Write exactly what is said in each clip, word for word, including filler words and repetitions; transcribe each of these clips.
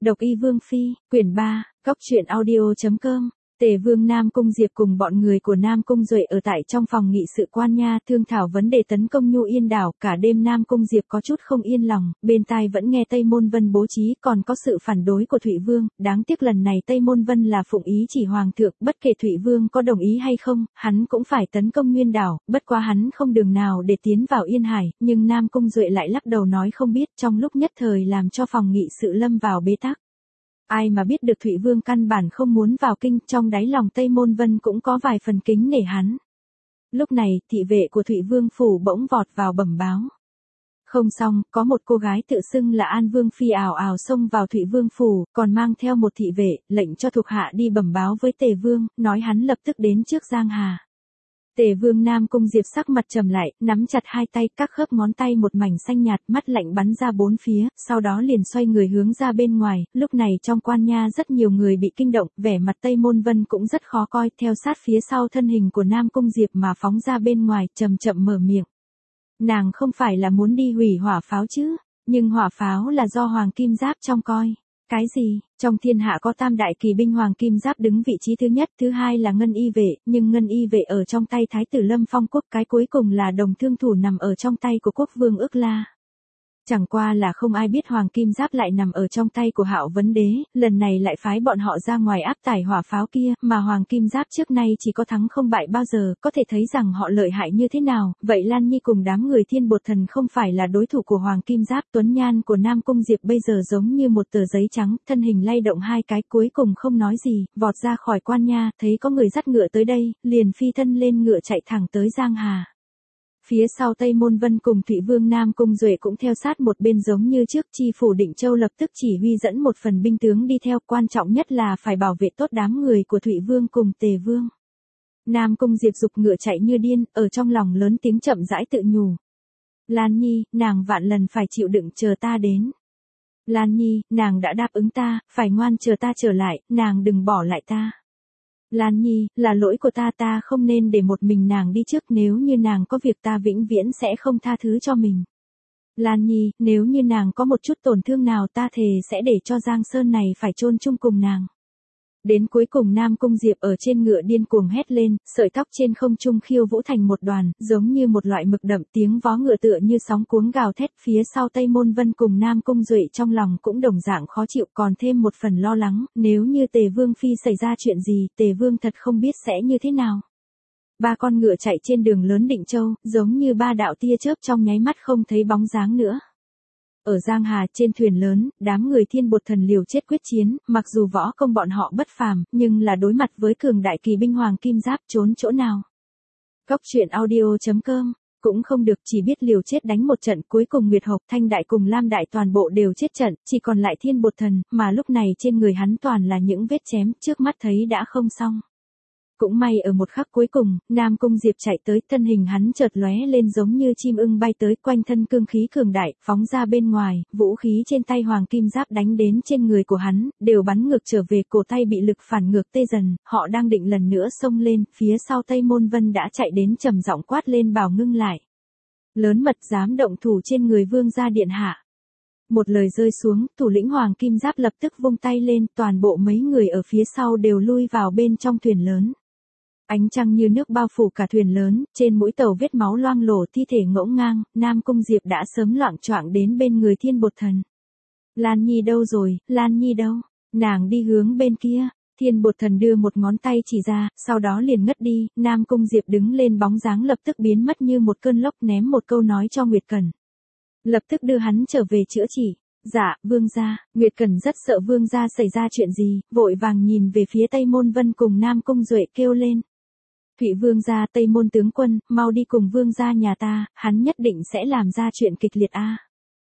Độc Y Vương Phi, quyển ba, cốc truyện audio chấm com. Tề Vương Nam Cung Diệp cùng bọn người của Nam Cung Duệ ở tại trong phòng nghị sự quan nha thương thảo vấn đề tấn công Nhu Yên đảo. Cả đêm Nam Cung Diệp có chút không yên lòng, bên tai vẫn nghe Tây Môn Vân bố trí còn có sự phản đối của Thụy Vương. Đáng tiếc lần này Tây Môn Vân là phụng ý chỉ Hoàng thượng, bất kể Thụy Vương có đồng ý hay không, hắn cũng phải tấn công Nguyên đảo. Bất quá hắn không đường nào để tiến vào Yên Hải, nhưng Nam Cung Duệ lại lắc đầu nói không biết, trong lúc nhất thời làm cho phòng nghị sự lâm vào bế tắc. Ai mà biết được Thụy Vương căn bản không muốn vào kinh, trong đáy lòng Tây Môn Vân cũng có vài phần kính nể hắn. Lúc này, thị vệ của Thụy Vương phủ bỗng vọt vào bẩm báo. Không xong, có một cô gái tự xưng là An Vương Phi ảo ảo xông vào Thụy Vương phủ, còn mang theo một thị vệ, lệnh cho thuộc hạ đi bẩm báo với Tề Vương, nói hắn lập tức đến trước Giang Hà. Tề Vương Nam Cung Diệp sắc mặt trầm lại, nắm chặt hai tay, các khớp ngón tay một mảnh xanh nhạt, mắt lạnh bắn ra bốn phía, sau đó liền xoay người hướng ra bên ngoài. Lúc này trong quan nha rất nhiều người bị kinh động, vẻ mặt Tây Môn Vân cũng rất khó coi, theo sát phía sau thân hình của Nam Cung Diệp mà phóng ra bên ngoài, chậm chậm mở miệng. Nàng không phải là muốn đi hủy hỏa pháo chứ, nhưng hỏa pháo là do Hoàng Kim Giáp trông coi. Cái gì? Trong thiên hạ có tam đại kỳ binh Hoàng Kim Giáp đứng vị trí thứ nhất, thứ hai là Ngân Y vệ, nhưng Ngân Y vệ ở trong tay Thái tử Lâm Phong Quốc, cái cuối cùng là Đồng Thương Thủ nằm ở trong tay của Quốc vương Ức La. Chẳng qua là không ai biết Hoàng Kim Giáp lại nằm ở trong tay của Hạo Vấn Đế, lần này lại phái bọn họ ra ngoài áp tải hỏa pháo kia, mà Hoàng Kim Giáp trước nay chỉ có thắng không bại bao giờ, có thể thấy rằng họ lợi hại như thế nào. Vậy Lan Nhi cùng đám người Thiên Bột Thần không phải là đối thủ của Hoàng Kim Giáp. Tuấn nhan của Nam Cung Diệp bây giờ giống như một tờ giấy trắng, thân hình lay động hai cái, cuối cùng không nói gì, vọt ra khỏi quan nha, thấy có người dắt ngựa tới đây, liền phi thân lên ngựa chạy thẳng tới Giang Hà. Phía sau Tây Môn Vân cùng Thụy Vương Nam Cung Duệ cũng theo sát một bên giống như trước. Chi phủ Định Châu lập tức chỉ huy dẫn một phần binh tướng đi theo, quan trọng nhất là phải bảo vệ tốt đám người của Thụy Vương cùng Tề Vương. Nam Cung Diệp giục ngựa chạy như điên, ở trong lòng lớn tiếng chậm rãi tự nhủ. Lan Nhi, nàng vạn lần phải chịu đựng chờ ta đến. Lan Nhi, nàng đã đáp ứng ta, phải ngoan chờ ta trở lại, nàng đừng bỏ lại ta. Lan Nhi, là lỗi của ta, ta không nên để một mình nàng đi trước, nếu như nàng có việc ta vĩnh viễn sẽ không tha thứ cho mình. Lan Nhi, nếu như nàng có một chút tổn thương nào ta thề sẽ để cho Giang Sơn này phải chôn chung cùng nàng. Đến cuối cùng Nam Cung Diệp ở trên ngựa điên cuồng hét lên, sợi tóc trên không trung khiêu vũ thành một đoàn, giống như một loại mực đậm, tiếng vó ngựa tựa như sóng cuống gào thét. Phía sau Tây Môn Vân cùng Nam Cung Duệ trong lòng cũng đồng dạng khó chịu, còn thêm một phần lo lắng, nếu như Tề Vương Phi xảy ra chuyện gì, Tề Vương thật không biết sẽ như thế nào. Ba con ngựa chạy trên đường lớn Định Châu, giống như ba đạo tia chớp trong nháy mắt không thấy bóng dáng nữa. Ở Giang Hà trên thuyền lớn, đám người Thiên Bột Thần liều chết quyết chiến, mặc dù võ công bọn họ bất phàm, nhưng là đối mặt với cường đại kỳ binh Hoàng Kim Giáp trốn chỗ nào. Cốc truyện audio chấm com, cũng không được, chỉ biết liều chết đánh một trận, cuối cùng Nguyệt Hộc, Thanh Đại cùng Lam Đại toàn bộ đều chết trận, chỉ còn lại Thiên Bột Thần, mà lúc này trên người hắn toàn là những vết chém, trước mắt thấy đã không xong. Cũng may ở một khắc cuối cùng, Nam Cung Diệp chạy tới, thân hình hắn chợt lóe lên giống như chim ưng bay tới, quanh thân cương khí cường đại, phóng ra bên ngoài, vũ khí trên tay Hoàng Kim Giáp đánh đến trên người của hắn, đều bắn ngược trở về, cổ tay bị lực phản ngược tê dần, họ đang định lần nữa xông lên, phía sau Tây Môn Vân đã chạy đến trầm giọng quát lên bảo ngưng lại. Lớn mật dám động thủ trên người vương gia điện hạ. Một lời rơi xuống, thủ lĩnh Hoàng Kim Giáp lập tức vung tay lên, toàn bộ mấy người ở phía sau đều lui vào bên trong thuyền lớn. Ánh trăng như nước bao phủ cả thuyền lớn, trên mũi tàu vết máu loang lổ, thi thể ngổn ngang, Nam Cung Diệp đã sớm loạng choạng đến bên người Thiên Bột Thần. Lan Nhi đâu rồi, Lan Nhi đâu? Nàng đi hướng bên kia. Thiên Bột Thần đưa một ngón tay chỉ ra, sau đó liền ngất đi. Nam Cung Diệp đứng lên, bóng dáng lập tức biến mất như một cơn lốc, ném một câu nói cho Nguyệt Cẩn. Lập tức đưa hắn trở về chữa trị. Dạ, vương gia. Nguyệt Cẩn rất sợ vương gia xảy ra chuyện gì, vội vàng nhìn về phía Tây Môn Vân cùng Nam Cung Duệ kêu lên. Thụy vương gia, Tây Môn tướng quân, mau đi cùng vương gia nhà ta, hắn nhất định sẽ làm ra chuyện kịch liệt a.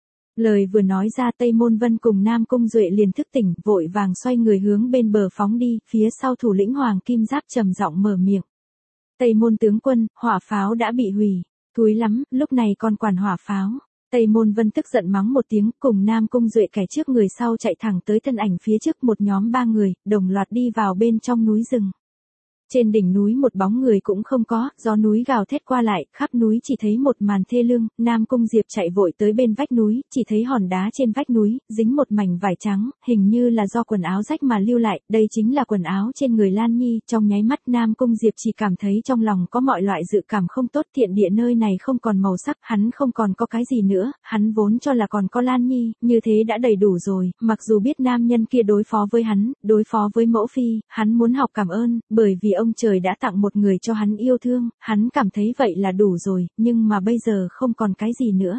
Lời vừa nói ra, Tây Môn Vân cùng Nam Cung Duệ liền thức tỉnh, vội vàng xoay người hướng bên bờ phóng đi, phía sau thủ lĩnh Hoàng Kim Giáp trầm giọng mở miệng. Tây Môn tướng quân, hỏa pháo đã bị hủy. Thúi lắm, lúc này còn quản hỏa pháo. Tây Môn Vân tức giận mắng một tiếng, cùng Nam Cung Duệ kẻ trước người sau chạy thẳng tới thân ảnh phía trước, một nhóm ba người, đồng loạt đi vào bên trong núi rừng. Trên đỉnh núi một bóng người cũng không có, gió núi gào thét qua lại, khắp núi chỉ thấy một màn thê lương, Nam Cung Diệp chạy vội tới bên vách núi, chỉ thấy hòn đá trên vách núi, dính một mảnh vải trắng, hình như là do quần áo rách mà lưu lại, đây chính là quần áo trên người Lan Nhi, trong nháy mắt Nam Cung Diệp chỉ cảm thấy trong lòng có mọi loại dự cảm không tốt, thiện địa nơi này không còn màu sắc, hắn không còn có cái gì nữa, hắn vốn cho là còn có Lan Nhi, như thế đã đầy đủ rồi, mặc dù biết nam nhân kia đối phó với hắn, đối phó với mẫu phi, hắn muốn học cảm ơn, bởi vì ông trời đã tặng một người cho hắn yêu thương, hắn cảm thấy vậy là đủ rồi, nhưng mà bây giờ không còn cái gì nữa.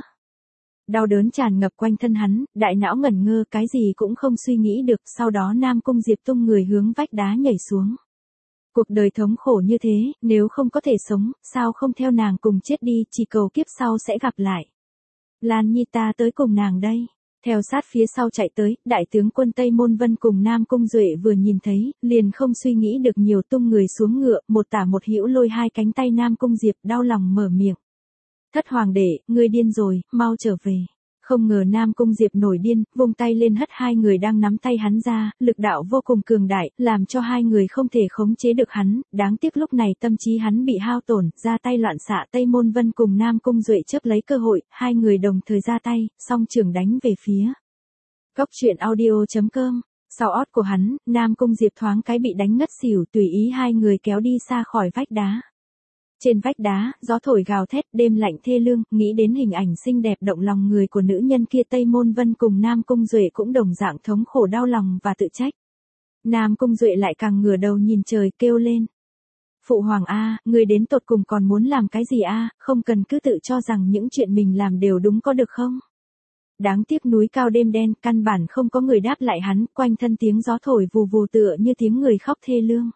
Đau đớn tràn ngập quanh thân hắn, đại não ngẩn ngơ, cái gì cũng không suy nghĩ được, sau đó Nam Cung Diệp tung người hướng vách đá nhảy xuống. Cuộc đời thống khổ như thế, nếu không có thể sống, sao không theo nàng cùng chết đi, chỉ cầu kiếp sau sẽ gặp lại. Lan Nhi ta tới cùng nàng đây. Theo sát phía sau chạy tới, đại tướng quân Tây Môn Vân cùng Nam Cung Duệ vừa nhìn thấy, liền không suy nghĩ được nhiều, tung người xuống ngựa, một tả một hữu lôi hai cánh tay Nam Cung Diệp, đau lòng mở miệng. Thất hoàng đệ, ngươi điên rồi, mau trở về. Không ngờ Nam Cung Diệp nổi điên, vung tay lên hất hai người đang nắm tay hắn ra, lực đạo vô cùng cường đại, làm cho hai người không thể khống chế được hắn, đáng tiếc lúc này tâm trí hắn bị hao tổn, ra tay loạn xạ. Tây Môn Vân cùng Nam Cung Duệ chớp lấy cơ hội, hai người đồng thời ra tay, song trường đánh về phía. Góc truyện audio chấm com. Sau ót của hắn, Nam Cung Diệp thoáng cái bị đánh ngất xỉu, tùy ý hai người kéo đi xa khỏi vách đá. Trên vách đá, gió thổi gào thét, đêm lạnh thê lương, nghĩ đến hình ảnh xinh đẹp động lòng người của nữ nhân kia, Tây Môn Vân cùng Nam Cung Duệ cũng đồng dạng thống khổ đau lòng và tự trách. Nam Cung Duệ lại càng ngửa đầu nhìn trời kêu lên. Phụ hoàng a, người đến tột cùng còn muốn làm cái gì a, không cần cứ tự cho rằng những chuyện mình làm đều đúng có được không? Đáng tiếc núi cao đêm đen, căn bản không có người đáp lại hắn, quanh thân tiếng gió thổi vù vù tựa như tiếng người khóc thê lương.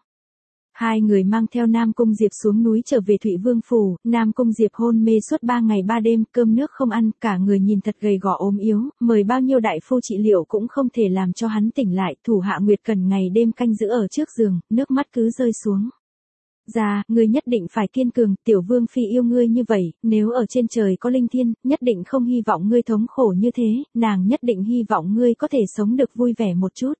Hai người mang theo Nam Cung Diệp xuống núi trở về Thụy Vương Phủ, Nam Cung Diệp hôn mê suốt ba ngày ba đêm, cơm nước không ăn, cả người nhìn thật gầy gò ốm yếu, mời bao nhiêu đại phu trị liệu cũng không thể làm cho hắn tỉnh lại, thủ hạ Nguyệt Cần ngày đêm canh giữ ở trước giường, nước mắt cứ rơi xuống. Ra, ngươi nhất định phải kiên cường, tiểu vương phi yêu ngươi như vậy, nếu ở trên trời có linh thiên, nhất định không hy vọng ngươi thống khổ như thế, nàng nhất định hy vọng ngươi có thể sống được vui vẻ một chút.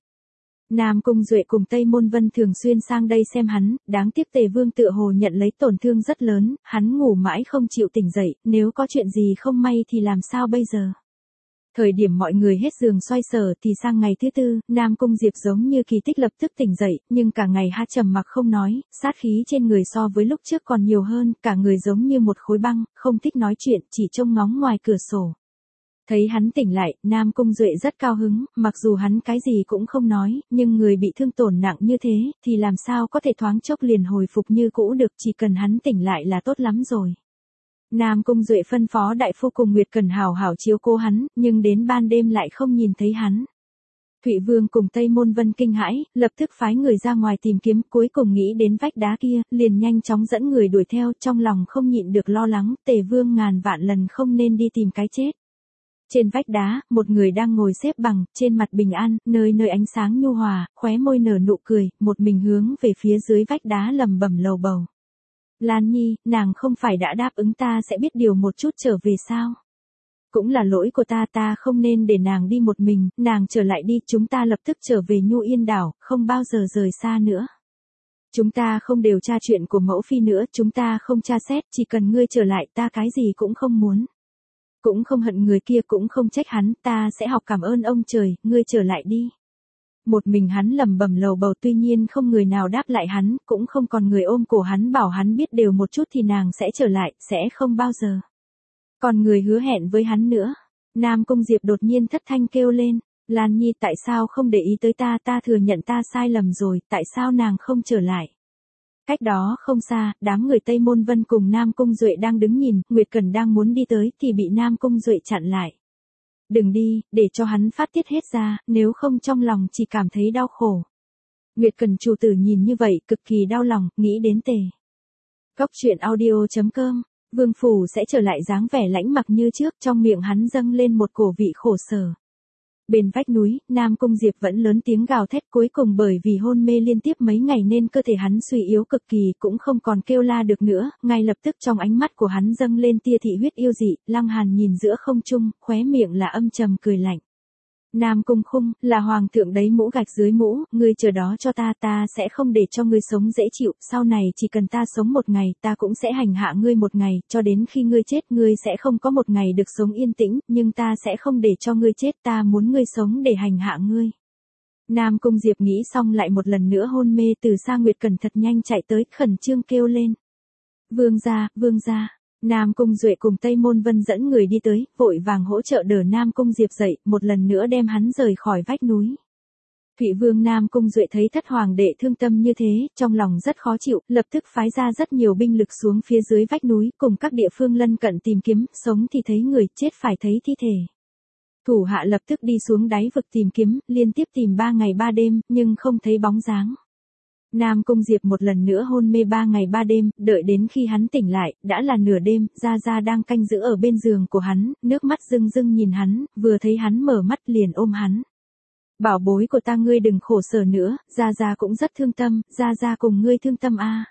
Nam Cung Duệ cùng Tây Môn Vân thường xuyên sang đây xem hắn, đáng tiếc Tề Vương tựa hồ nhận lấy tổn thương rất lớn, hắn ngủ mãi không chịu tỉnh dậy, nếu có chuyện gì không may thì làm sao bây giờ? Thời điểm mọi người hết giường xoay sở thì sang ngày thứ tư, Nam Cung Diệp giống như kỳ tích lập tức tỉnh dậy, nhưng cả ngày ha trầm mặc không nói, sát khí trên người so với lúc trước còn nhiều hơn, cả người giống như một khối băng, không thích nói chuyện, chỉ trông ngóng ngoài cửa sổ. Thấy hắn tỉnh lại, Nam Cung Duệ rất cao hứng, mặc dù hắn cái gì cũng không nói, nhưng người bị thương tổn nặng như thế, thì làm sao có thể thoáng chốc liền hồi phục như cũ được, chỉ cần hắn tỉnh lại là tốt lắm rồi. Nam Cung Duệ phân phó đại phu cùng Nguyệt Cần hảo hảo chiếu cố hắn, nhưng đến ban đêm lại không nhìn thấy hắn. Thụy Vương cùng Tây Môn Vân kinh hãi, lập tức phái người ra ngoài tìm kiếm, cuối cùng nghĩ đến vách đá kia, liền nhanh chóng dẫn người đuổi theo, trong lòng không nhịn được lo lắng, Tề Vương ngàn vạn lần không nên đi tìm cái chết. Trên vách đá, một người đang ngồi xếp bằng, trên mặt bình an, nơi nơi ánh sáng nhu hòa, khóe môi nở nụ cười, một mình hướng về phía dưới vách đá lầm bẩm lầu bầu. Lan Nhi, nàng không phải đã đáp ứng ta sẽ biết điều một chút trở về sao? Cũng là lỗi của ta, ta không nên để nàng đi một mình, nàng trở lại đi, chúng ta lập tức trở về Nhu Yên đảo, không bao giờ rời xa nữa. Chúng ta không điều tra chuyện của mẫu phi nữa, chúng ta không tra xét, chỉ cần ngươi trở lại, ta cái gì cũng không muốn. Cũng không hận người kia, cũng không trách hắn, ta sẽ học cảm ơn ông trời, ngươi trở lại đi. Một mình hắn lầm bầm lầu bầu, tuy nhiên không người nào đáp lại hắn, cũng không còn người ôm cổ hắn bảo hắn biết đều một chút thì nàng sẽ trở lại, sẽ không bao giờ. Còn người hứa hẹn với hắn nữa. Nam Cung Diệp đột nhiên thất thanh kêu lên, Lan Nhi tại sao không để ý tới ta, ta thừa nhận ta sai lầm rồi, tại sao nàng không trở lại? Cách đó không xa, đám người Tây Môn Vân cùng Nam Cung Duệ đang đứng nhìn, Nguyệt Cần đang muốn đi tới thì bị Nam Cung Duệ chặn lại. Đừng đi, để cho hắn phát tiết hết ra, nếu không trong lòng chỉ cảm thấy đau khổ. Nguyệt Cần chủ tử nhìn như vậy, cực kỳ đau lòng, nghĩ đến Tề. Góc truyện audio chấm com, Vương Phủ sẽ trở lại dáng vẻ lãnh mặc như trước, trong miệng hắn dâng lên một cổ vị khổ sở. Bên vách núi, Nam Cung Diệp vẫn lớn tiếng gào thét, cuối cùng bởi vì hôn mê liên tiếp mấy ngày nên cơ thể hắn suy yếu cực kỳ, cũng không còn kêu la được nữa, ngay lập tức trong ánh mắt của hắn dâng lên tia thị huyết yêu dị, Lăng Hàn nhìn giữa không trung, khóe miệng là âm trầm cười lạnh. Nam Cung Khung, là hoàng thượng đấy, mũ gạch dưới mũ, ngươi chờ đó cho ta, ta sẽ không để cho ngươi sống dễ chịu, sau này chỉ cần ta sống một ngày, ta cũng sẽ hành hạ ngươi một ngày, cho đến khi ngươi chết, ngươi sẽ không có một ngày được sống yên tĩnh, nhưng ta sẽ không để cho ngươi chết, ta muốn ngươi sống để hành hạ ngươi. Nam Cung Diệp nghĩ xong lại một lần nữa hôn mê, Từ Sa Nguyệt Cẩn thật nhanh chạy tới, khẩn trương kêu lên. Vương gia, vương gia. Nam Cung Duệ cùng Tây Môn Vân dẫn người đi tới, vội vàng hỗ trợ đỡ Nam Cung Diệp dậy, một lần nữa đem hắn rời khỏi vách núi. Thụy Vương Nam Cung Duệ thấy thất hoàng đệ thương tâm như thế, trong lòng rất khó chịu, lập tức phái ra rất nhiều binh lực xuống phía dưới vách núi, cùng các địa phương lân cận tìm kiếm, sống thì thấy người, chết phải thấy thi thể. Thủ hạ lập tức đi xuống đáy vực tìm kiếm, liên tiếp tìm ba ngày ba đêm, nhưng không thấy bóng dáng. Nam Cung Diệp một lần nữa hôn mê ba ngày ba đêm, đợi đến khi hắn tỉnh lại, đã là nửa đêm, Gia Gia đang canh giữ ở bên giường của hắn, nước mắt rưng rưng nhìn hắn, vừa thấy hắn mở mắt liền ôm hắn. Bảo bối của ta, ngươi đừng khổ sở nữa, Gia Gia cũng rất thương tâm, Gia Gia cùng ngươi thương tâm a.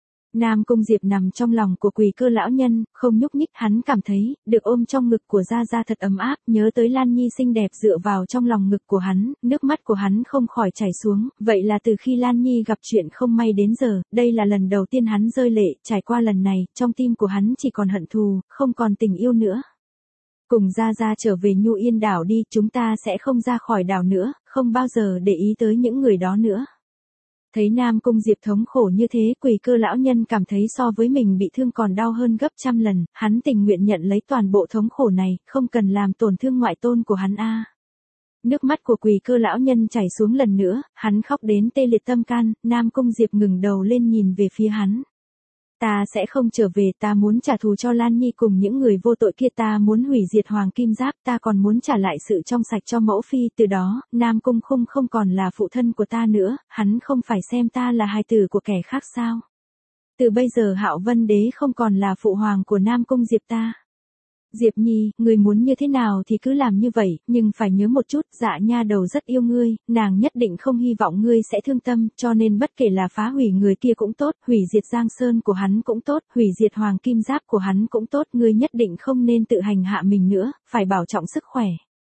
Nam Cung Diệp nằm trong lòng của Quỳ Cơ lão nhân, không nhúc nhích, hắn cảm thấy, được ôm trong ngực của Gia Gia thật ấm áp, nhớ tới Lan Nhi xinh đẹp dựa vào trong lòng ngực của hắn, nước mắt của hắn không khỏi chảy xuống, vậy là từ khi Lan Nhi gặp chuyện không may đến giờ, đây là lần đầu tiên hắn rơi lệ, trải qua lần này, trong tim của hắn chỉ còn hận thù, không còn tình yêu nữa. Cùng Gia Gia trở về Nhu Yên đảo đi, chúng ta sẽ không ra khỏi đảo nữa, không bao giờ để ý tới những người đó nữa. Thấy Nam Cung Diệp thống khổ như thế, Quỳ Cơ lão nhân cảm thấy so với mình bị thương còn đau hơn gấp trăm lần, hắn tình nguyện nhận lấy toàn bộ thống khổ này, không cần làm tổn thương ngoại tôn của hắn a. Nước mắt của Quỳ Cơ lão nhân chảy xuống lần nữa, hắn khóc đến tê liệt tâm can, Nam Cung Diệp ngừng đầu lên nhìn về phía hắn. Ta sẽ không trở về, ta muốn trả thù cho Lan Nhi cùng những người vô tội kia, ta muốn hủy diệt Hoàng Kim Giáp, ta còn muốn trả lại sự trong sạch cho mẫu phi, từ đó, Nam Cung Khung không còn là phụ thân của ta nữa, hắn không phải xem ta là hài tử của kẻ khác sao? Từ bây giờ Hạo Vân Đế không còn là phụ hoàng của Nam Cung Diệp ta. Diệp Nhi, ngươi muốn như thế nào thì cứ làm như vậy, nhưng phải nhớ một chút, Dạ nha đầu rất yêu ngươi, nàng nhất định không hy vọng ngươi sẽ thương tâm, cho nên bất kể là phá hủy người kia cũng tốt, hủy diệt Giang Sơn của hắn cũng tốt, hủy diệt Hoàng Kim Giáp của hắn cũng tốt, ngươi nhất định không nên tự hành hạ mình nữa, phải bảo trọng sức khỏe.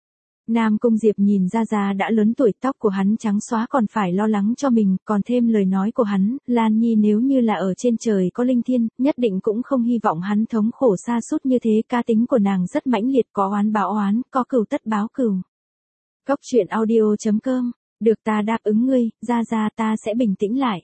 Nam Cung Diệp nhìn Gia Gia đã lớn tuổi, tóc của hắn trắng xóa còn phải lo lắng cho mình, còn thêm lời nói của hắn, Lan Nhi nếu như là ở trên trời có linh thiên, nhất định cũng không hy vọng hắn thống khổ sa sút như thế, cá tính của nàng rất mãnh liệt, có oán báo oán, có cừu tất báo cừu. Góc truyện audio chấm com, được ta đáp ứng ngươi, Gia Gia ta sẽ bình tĩnh lại.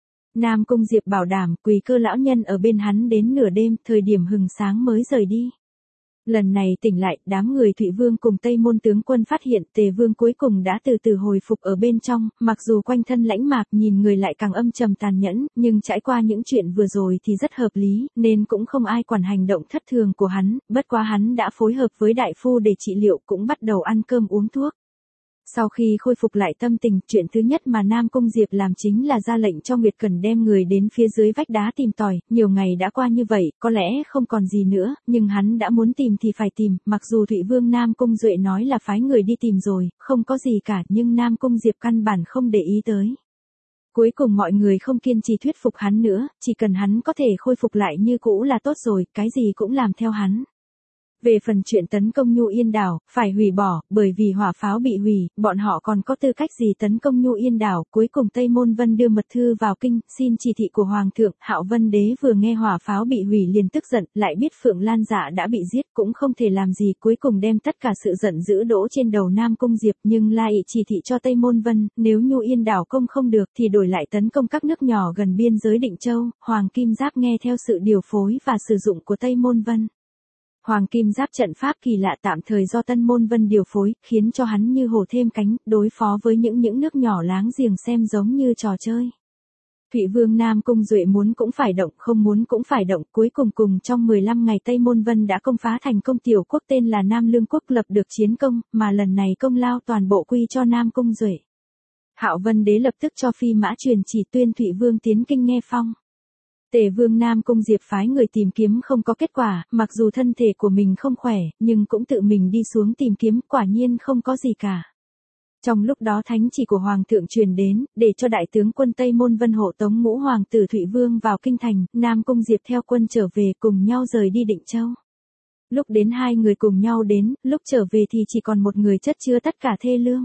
Nam Cung Diệp bảo đảm, Quỳ Cơ lão nhân ở bên hắn đến nửa đêm, thời điểm hừng sáng mới rời đi. Lần này tỉnh lại, đám người Thụy Vương cùng Tây Môn tướng quân phát hiện Tề Vương cuối cùng đã từ từ hồi phục ở bên trong, mặc dù quanh thân lãnh mạc nhìn người lại càng âm trầm tàn nhẫn, nhưng trải qua những chuyện vừa rồi thì rất hợp lý, nên cũng không ai quản hành động thất thường của hắn, bất quá hắn đã phối hợp với đại phu để trị liệu, cũng bắt đầu ăn cơm uống thuốc. Sau khi khôi phục lại tâm tình, chuyện thứ nhất mà Nam Cung Diệp làm chính là ra lệnh cho Nguyệt Cẩn đem người đến phía dưới vách đá tìm tòi, nhiều ngày đã qua như vậy, có lẽ không còn gì nữa, nhưng hắn đã muốn tìm thì phải tìm, mặc dù Thụy Vương Nam Cung Duệ nói là phái người đi tìm rồi, không có gì cả, nhưng Nam Cung Diệp căn bản không để ý tới. Cuối cùng mọi người không kiên trì thuyết phục hắn nữa, chỉ cần hắn có thể khôi phục lại như cũ là tốt rồi, cái gì cũng làm theo hắn. Về phần chuyện tấn công Nhu Yên đảo, phải hủy bỏ, bởi vì hỏa pháo bị hủy, bọn họ còn có tư cách gì tấn công Nhu Yên đảo. Cuối cùng Tây Môn Vân đưa mật thư vào kinh, xin chỉ thị của Hoàng thượng. Hạo Vân Đế vừa nghe hỏa pháo bị hủy liền tức giận, lại biết Phượng Lan Dạ đã bị giết, cũng không thể làm gì, cuối cùng đem tất cả sự giận dữ đổ trên đầu Nam Cung Diệp, nhưng lại chỉ thị cho Tây Môn Vân, nếu Nhu Yên đảo công không được thì đổi lại tấn công các nước nhỏ gần biên giới Định Châu. Hoàng Kim Giáp nghe theo sự điều phối và sử dụng của Tây Môn Vân. Hoàng Kim Giáp trận pháp kỳ lạ tạm thời do Tân Môn Vân điều phối, khiến cho hắn như hổ thêm cánh, đối phó với những những nước nhỏ láng giềng xem giống như trò chơi. Thụy Vương Nam Cung Duệ muốn cũng phải động, không muốn cũng phải động, cuối cùng cùng trong mười lăm ngày Tây Môn Vân đã công phá thành công tiểu quốc tên là Nam Lương Quốc, lập được chiến công, mà lần này công lao toàn bộ quy cho Nam Cung Duệ. Hạo Vân Đế lập tức cho phi mã truyền chỉ tuyên Thụy Vương tiến kinh nghe phong. Tề Vương Nam Cung Diệp phái người tìm kiếm không có kết quả, mặc dù thân thể của mình không khỏe, nhưng cũng tự mình đi xuống tìm kiếm, quả nhiên không có gì cả. Trong lúc đó thánh chỉ của Hoàng thượng truyền đến, để cho đại tướng quân Tây Môn Vân hộ tống ngũ hoàng tử Thụy Vương vào kinh thành, Nam Cung Diệp theo quân trở về cùng nhau rời đi Định Châu. Lúc đến hai người cùng nhau đến, lúc trở về thì chỉ còn một người chất chứa tất cả thê lương.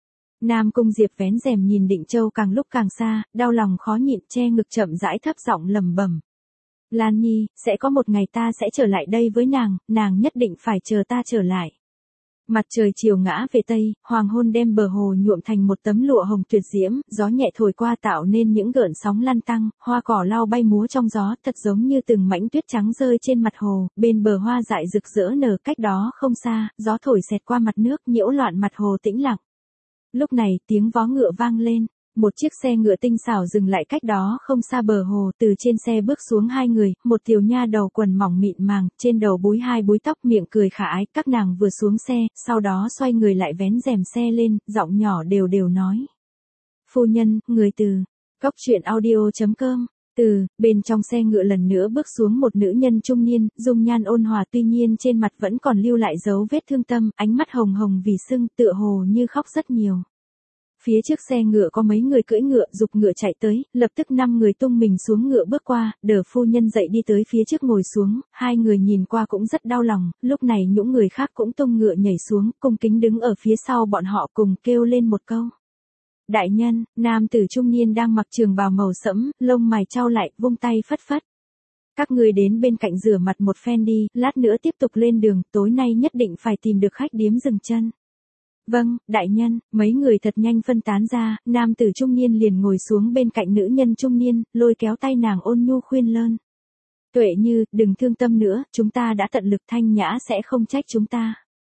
Nam Cung Diệp vén rèm nhìn Định Châu càng lúc càng xa, đau lòng khó nhịn, che ngực chậm rãi thấp giọng lẩm bẩm. Lan Nhi, sẽ có một ngày ta sẽ trở lại đây với nàng, nàng nhất định phải chờ ta trở lại. Mặt trời chiều ngã về tây, hoàng hôn đem bờ hồ nhuộm thành một tấm lụa hồng tuyệt diễm, gió nhẹ thổi qua tạo nên những gợn sóng lăn tăn, hoa cỏ lau bay múa trong gió, thật giống như từng mảnh tuyết trắng rơi trên mặt hồ, bên bờ hoa dại rực rỡ nở cách đó không xa, gió thổi xẹt qua mặt nước nhiễu loạn mặt hồ tĩnh lặng. Lúc này, tiếng vó ngựa vang lên. Một chiếc xe ngựa tinh xảo dừng lại cách đó không xa bờ hồ, từ trên xe bước xuống hai người, một tiểu nha đầu quần mỏng mịn màng, trên đầu búi hai búi tóc, miệng cười khả ái, các nàng vừa xuống xe, sau đó xoay người lại vén rèm xe lên, giọng nhỏ đều đều nói. Phu nhân, người từ, Cóc Truyện Audio chấm com. Từ, bên trong xe ngựa lần nữa bước xuống một nữ nhân trung niên, dung nhan ôn hòa tuy nhiên trên mặt vẫn còn lưu lại dấu vết thương tâm, ánh mắt hồng hồng vì sưng, tựa hồ như khóc rất nhiều. Phía trước xe ngựa có mấy người cưỡi ngựa, giục ngựa chạy tới, lập tức năm người tung mình xuống ngựa bước qua, đỡ phu nhân dậy đi tới phía trước ngồi xuống, hai người nhìn qua cũng rất đau lòng, lúc này những người khác cũng tung ngựa nhảy xuống, cung kính đứng ở phía sau bọn họ cùng kêu lên một câu. Đại nhân, nam tử trung niên đang mặc trường bào màu sẫm, lông mày chau lại, vung tay phất phất. Các ngươi đến bên cạnh rửa mặt một phen đi, lát nữa tiếp tục lên đường, tối nay nhất định phải tìm được khách điếm dừng chân. Vâng, đại nhân, mấy người thật nhanh phân tán ra, nam tử trung niên liền ngồi xuống bên cạnh nữ nhân trung niên, lôi kéo tay nàng ôn nhu khuyên lơn. Tuệ Như, đừng thương tâm nữa, chúng ta đã tận lực, Thanh Nhã sẽ không trách chúng ta.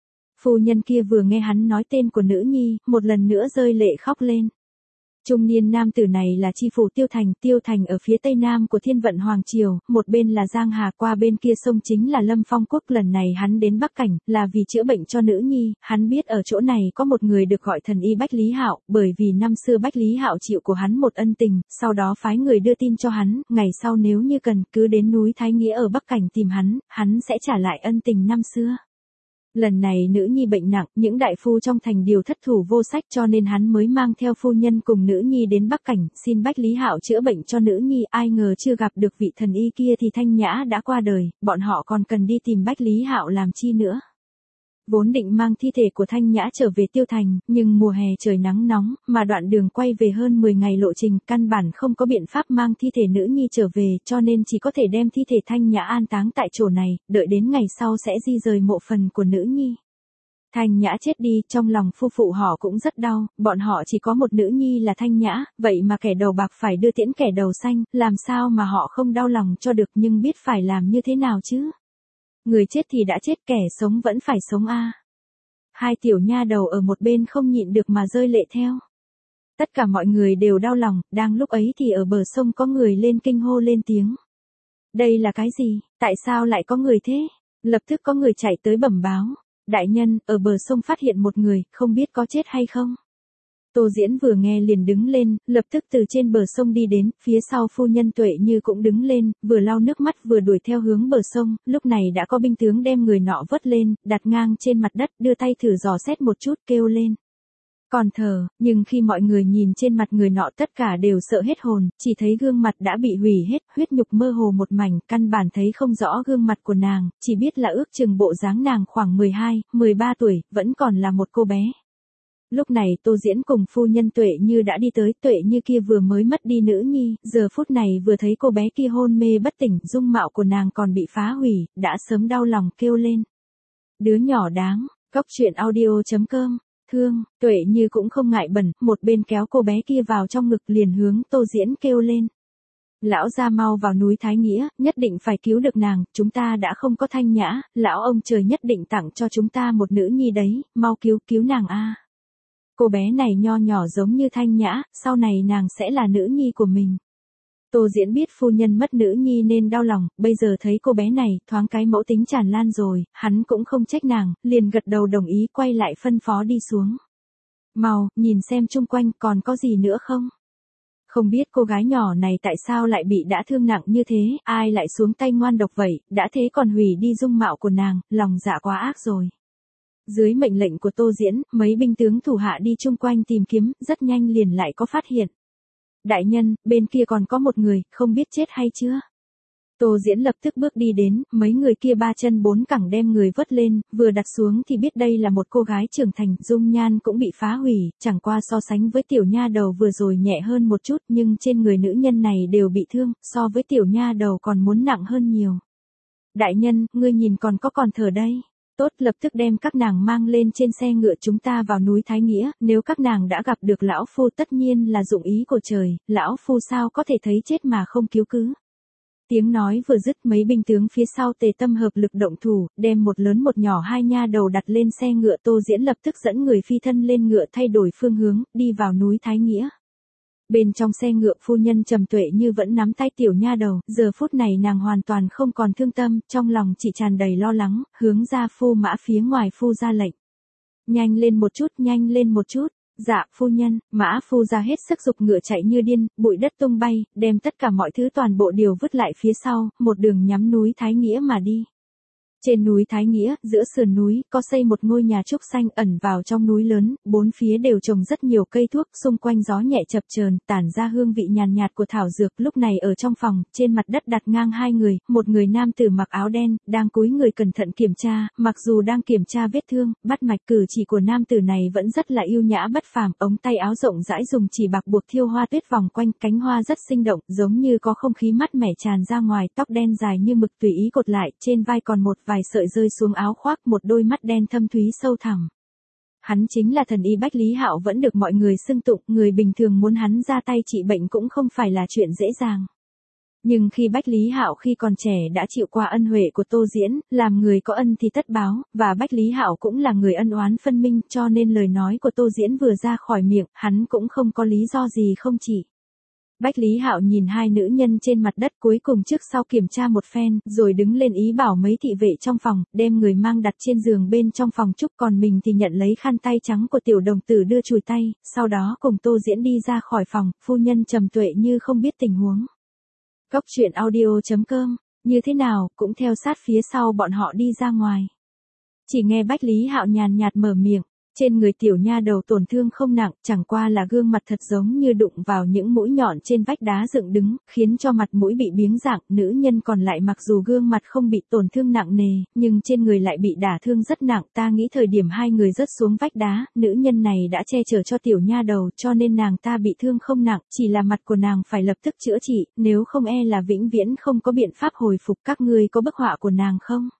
Phu nhân kia vừa nghe hắn nói tên của nữ nhi, một lần nữa rơi lệ khóc lên. Trung niên nam tử này là chi phủ Tiêu Thành, Tiêu Thành ở phía tây nam của Thiên Vận Hoàng Triều, một bên là Giang Hà, qua bên kia sông chính là Lâm Phong Quốc. Lần này hắn đến Bắc Cảnh, là vì chữa bệnh cho nữ nhi, hắn biết ở chỗ này có một người được gọi thần y Bách Lý Hạo, bởi vì năm xưa Bách Lý Hạo chịu của hắn một ân tình, sau đó phái người đưa tin cho hắn, ngày sau nếu như cần, cứ đến núi Thái Nghĩa ở Bắc Cảnh tìm hắn, hắn sẽ trả lại ân tình năm xưa. Lần này nữ nhi bệnh nặng, những đại phu trong thành đều thất thủ vô sách cho nên hắn mới mang theo phu nhân cùng nữ nhi đến Bắc Cảnh, xin Bách Lý Hạo chữa bệnh cho nữ nhi, ai ngờ chưa gặp được vị thần y kia thì Thanh Nhã đã qua đời, bọn họ còn cần đi tìm Bách Lý Hạo làm chi nữa. Vốn định mang thi thể của Thanh Nhã trở về Tiêu Thành, nhưng mùa hè trời nắng nóng, mà đoạn đường quay về hơn mười ngày lộ trình, căn bản không có biện pháp mang thi thể nữ nhi trở về, cho nên chỉ có thể đem thi thể Thanh Nhã an táng tại chỗ này, đợi đến ngày sau sẽ di rời mộ phần của nữ nhi. Thanh Nhã chết đi, trong lòng phu phụ họ cũng rất đau, bọn họ chỉ có một nữ nhi là Thanh Nhã, vậy mà kẻ đầu bạc phải đưa tiễn kẻ đầu xanh, làm sao mà họ không đau lòng cho được, nhưng biết phải làm như thế nào chứ? Người chết thì đã chết, kẻ sống vẫn phải sống a. À. Hai tiểu nha đầu ở một bên không nhịn được mà rơi lệ theo. Tất cả mọi người đều đau lòng, đang lúc ấy thì ở bờ sông có người lên kinh hô lên tiếng. Đây là cái gì, tại sao lại có người thế? Lập tức có người chạy tới bẩm báo. Đại nhân, ở bờ sông phát hiện một người, không biết có chết hay không? Tô Diễn vừa nghe liền đứng lên, lập tức từ trên bờ sông đi đến, phía sau phu nhân Tuệ Như cũng đứng lên, vừa lau nước mắt vừa đuổi theo hướng bờ sông, lúc này đã có binh tướng đem người nọ vớt lên, đặt ngang trên mặt đất, đưa tay thử dò xét một chút, kêu lên. Còn thở, nhưng khi mọi người nhìn trên mặt người nọ tất cả đều sợ hết hồn, chỉ thấy gương mặt đã bị hủy hết, huyết nhục mơ hồ một mảnh, căn bản thấy không rõ gương mặt của nàng, chỉ biết là ước chừng bộ dáng nàng khoảng mười hai, mười ba tuổi, vẫn còn là một cô bé. Lúc này Tô Diễn cùng phu nhân Tuệ Như đã đi tới, Tuệ Như kia vừa mới mất đi nữ nhi, giờ phút này vừa thấy cô bé kia hôn mê bất tỉnh, dung mạo của nàng còn bị phá hủy, đã sớm đau lòng kêu lên. Đứa nhỏ đáng, Cóc Truyện Audio chấm com, thương, Tuệ Như cũng không ngại bẩn, một bên kéo cô bé kia vào trong ngực liền hướng Tô Diễn kêu lên. Lão gia mau vào núi Thái Nghĩa, nhất định phải cứu được nàng, chúng ta đã không có Thanh Nhã, lão ông trời nhất định tặng cho chúng ta một nữ nhi đấy, mau cứu cứu nàng a. Cô bé này nho nhỏ giống như Thanh Nhã, sau này nàng sẽ là nữ nhi của mình. Tô Diễn biết phu nhân mất nữ nhi nên đau lòng, bây giờ thấy cô bé này, thoáng cái mẫu tính tràn lan rồi, hắn cũng không trách nàng, liền gật đầu đồng ý quay lại phân phó đi xuống. Mau, nhìn xem chung quanh còn có gì nữa không? Không biết cô gái nhỏ này tại sao lại bị đã thương nặng như thế, ai lại xuống tay ngoan độc vậy, đã thế còn hủy đi dung mạo của nàng, lòng dạ quá ác rồi. Dưới mệnh lệnh của Tô Diễn, mấy binh tướng thủ hạ đi chung quanh tìm kiếm, rất nhanh liền lại có phát hiện. Đại nhân, bên kia còn có một người, không biết chết hay chưa? Tô Diễn lập tức bước đi đến, mấy người kia ba chân bốn cẳng đem người vớt lên, vừa đặt xuống thì biết đây là một cô gái trưởng thành, dung nhan cũng bị phá hủy, chẳng qua so sánh với tiểu nha đầu vừa rồi nhẹ hơn một chút nhưng trên người nữ nhân này đều bị thương, so với tiểu nha đầu còn muốn nặng hơn nhiều. Đại nhân, ngươi nhìn còn có còn thở đây. Tốt, lập tức đem các nàng mang lên trên xe ngựa chúng ta vào núi Thái Nghĩa, nếu các nàng đã gặp được lão phu tất nhiên là dụng ý của trời, lão phu sao có thể thấy chết mà không cứu cứ. Tiếng nói vừa dứt mấy binh tướng phía sau Tề Tâm hợp lực động thủ, đem một lớn một nhỏ hai nha đầu đặt lên xe ngựa. Tô Diễn lập tức dẫn người phi thân lên ngựa thay đổi phương hướng, đi vào núi Thái Nghĩa. Bên trong xe ngựa phu nhân Trầm Tuệ Như vẫn nắm tay tiểu nha đầu, giờ phút này nàng hoàn toàn không còn thương tâm, trong lòng chỉ tràn đầy lo lắng, hướng ra phu mã phía ngoài phu ra lệnh. Nhanh lên một chút, nhanh lên một chút. Dạ, phu nhân. Mã phu ra hết sức giục ngựa chạy như điên, bụi đất tung bay, đem tất cả mọi thứ toàn bộ đều vứt lại phía sau, một đường nhắm núi Thái Nghĩa mà đi. Trên núi Thái Nghĩa, giữa sườn núi, có xây một ngôi nhà trúc xanh ẩn vào trong núi lớn, bốn phía đều trồng rất nhiều cây thuốc, xung quanh gió nhẹ chập chờn, tản ra hương vị nhàn nhạt của thảo dược. Lúc này ở trong phòng, trên mặt đất đặt ngang hai người, một người nam tử mặc áo đen, đang cúi người cẩn thận kiểm tra, mặc dù đang kiểm tra vết thương, bắt mạch cử chỉ của nam tử này vẫn rất là yêu nhã bất phàm, ống tay áo rộng rãi dùng chỉ bạc buộc thiêu hoa tuyết vòng quanh, cánh hoa rất sinh động, giống như có không khí mát mẻ tràn ra ngoài, tóc đen dài như mực tùy ý cột lại, trên vai còn một vài sợi rơi xuống áo khoác, một đôi mắt đen thâm thúy sâu thẳm. Hắn chính là thần y Bách Lý Hạo, vẫn được mọi người xưng tụng, người bình thường muốn hắn ra tay trị bệnh cũng không phải là chuyện dễ dàng. Nhưng khi Bách Lý Hạo khi còn trẻ đã chịu qua ân huệ của Tô Diễn, làm người có ân thì tất báo, và Bách Lý Hạo cũng là người ân oán phân minh, cho nên lời nói của Tô Diễn vừa ra khỏi miệng, hắn cũng không có lý do gì không chỉ. Bách Lý Hạo nhìn hai nữ nhân trên mặt đất, cuối cùng trước sau kiểm tra một phen, rồi đứng lên ý bảo mấy thị vệ trong phòng, đem người mang đặt trên giường bên trong phòng trúc, còn mình thì nhận lấy khăn tay trắng của tiểu đồng tử đưa chùi tay, sau đó cùng Tô Diễn đi ra khỏi phòng. Phu nhân Trầm Tuệ Như không biết tình huống. Góc truyện audio chấm com, như thế nào, cũng theo sát phía sau bọn họ đi ra ngoài. Chỉ nghe Bách Lý Hạo nhàn nhạt mở miệng. Trên người tiểu nha đầu tổn thương không nặng, chẳng qua là gương mặt thật giống như đụng vào những mũi nhọn trên vách đá dựng đứng, khiến cho mặt mũi bị biếng dạng. Nữ nhân còn lại mặc dù gương mặt không bị tổn thương nặng nề, nhưng trên người lại bị đả thương rất nặng. Ta nghĩ thời điểm hai người rớt xuống vách đá, nữ nhân này đã che chở cho tiểu nha đầu, cho nên nàng ta bị thương không nặng, chỉ là mặt của nàng phải lập tức chữa trị, nếu không e là vĩnh viễn không có biện pháp hồi phục. Các ngươi có bức họa của nàng không?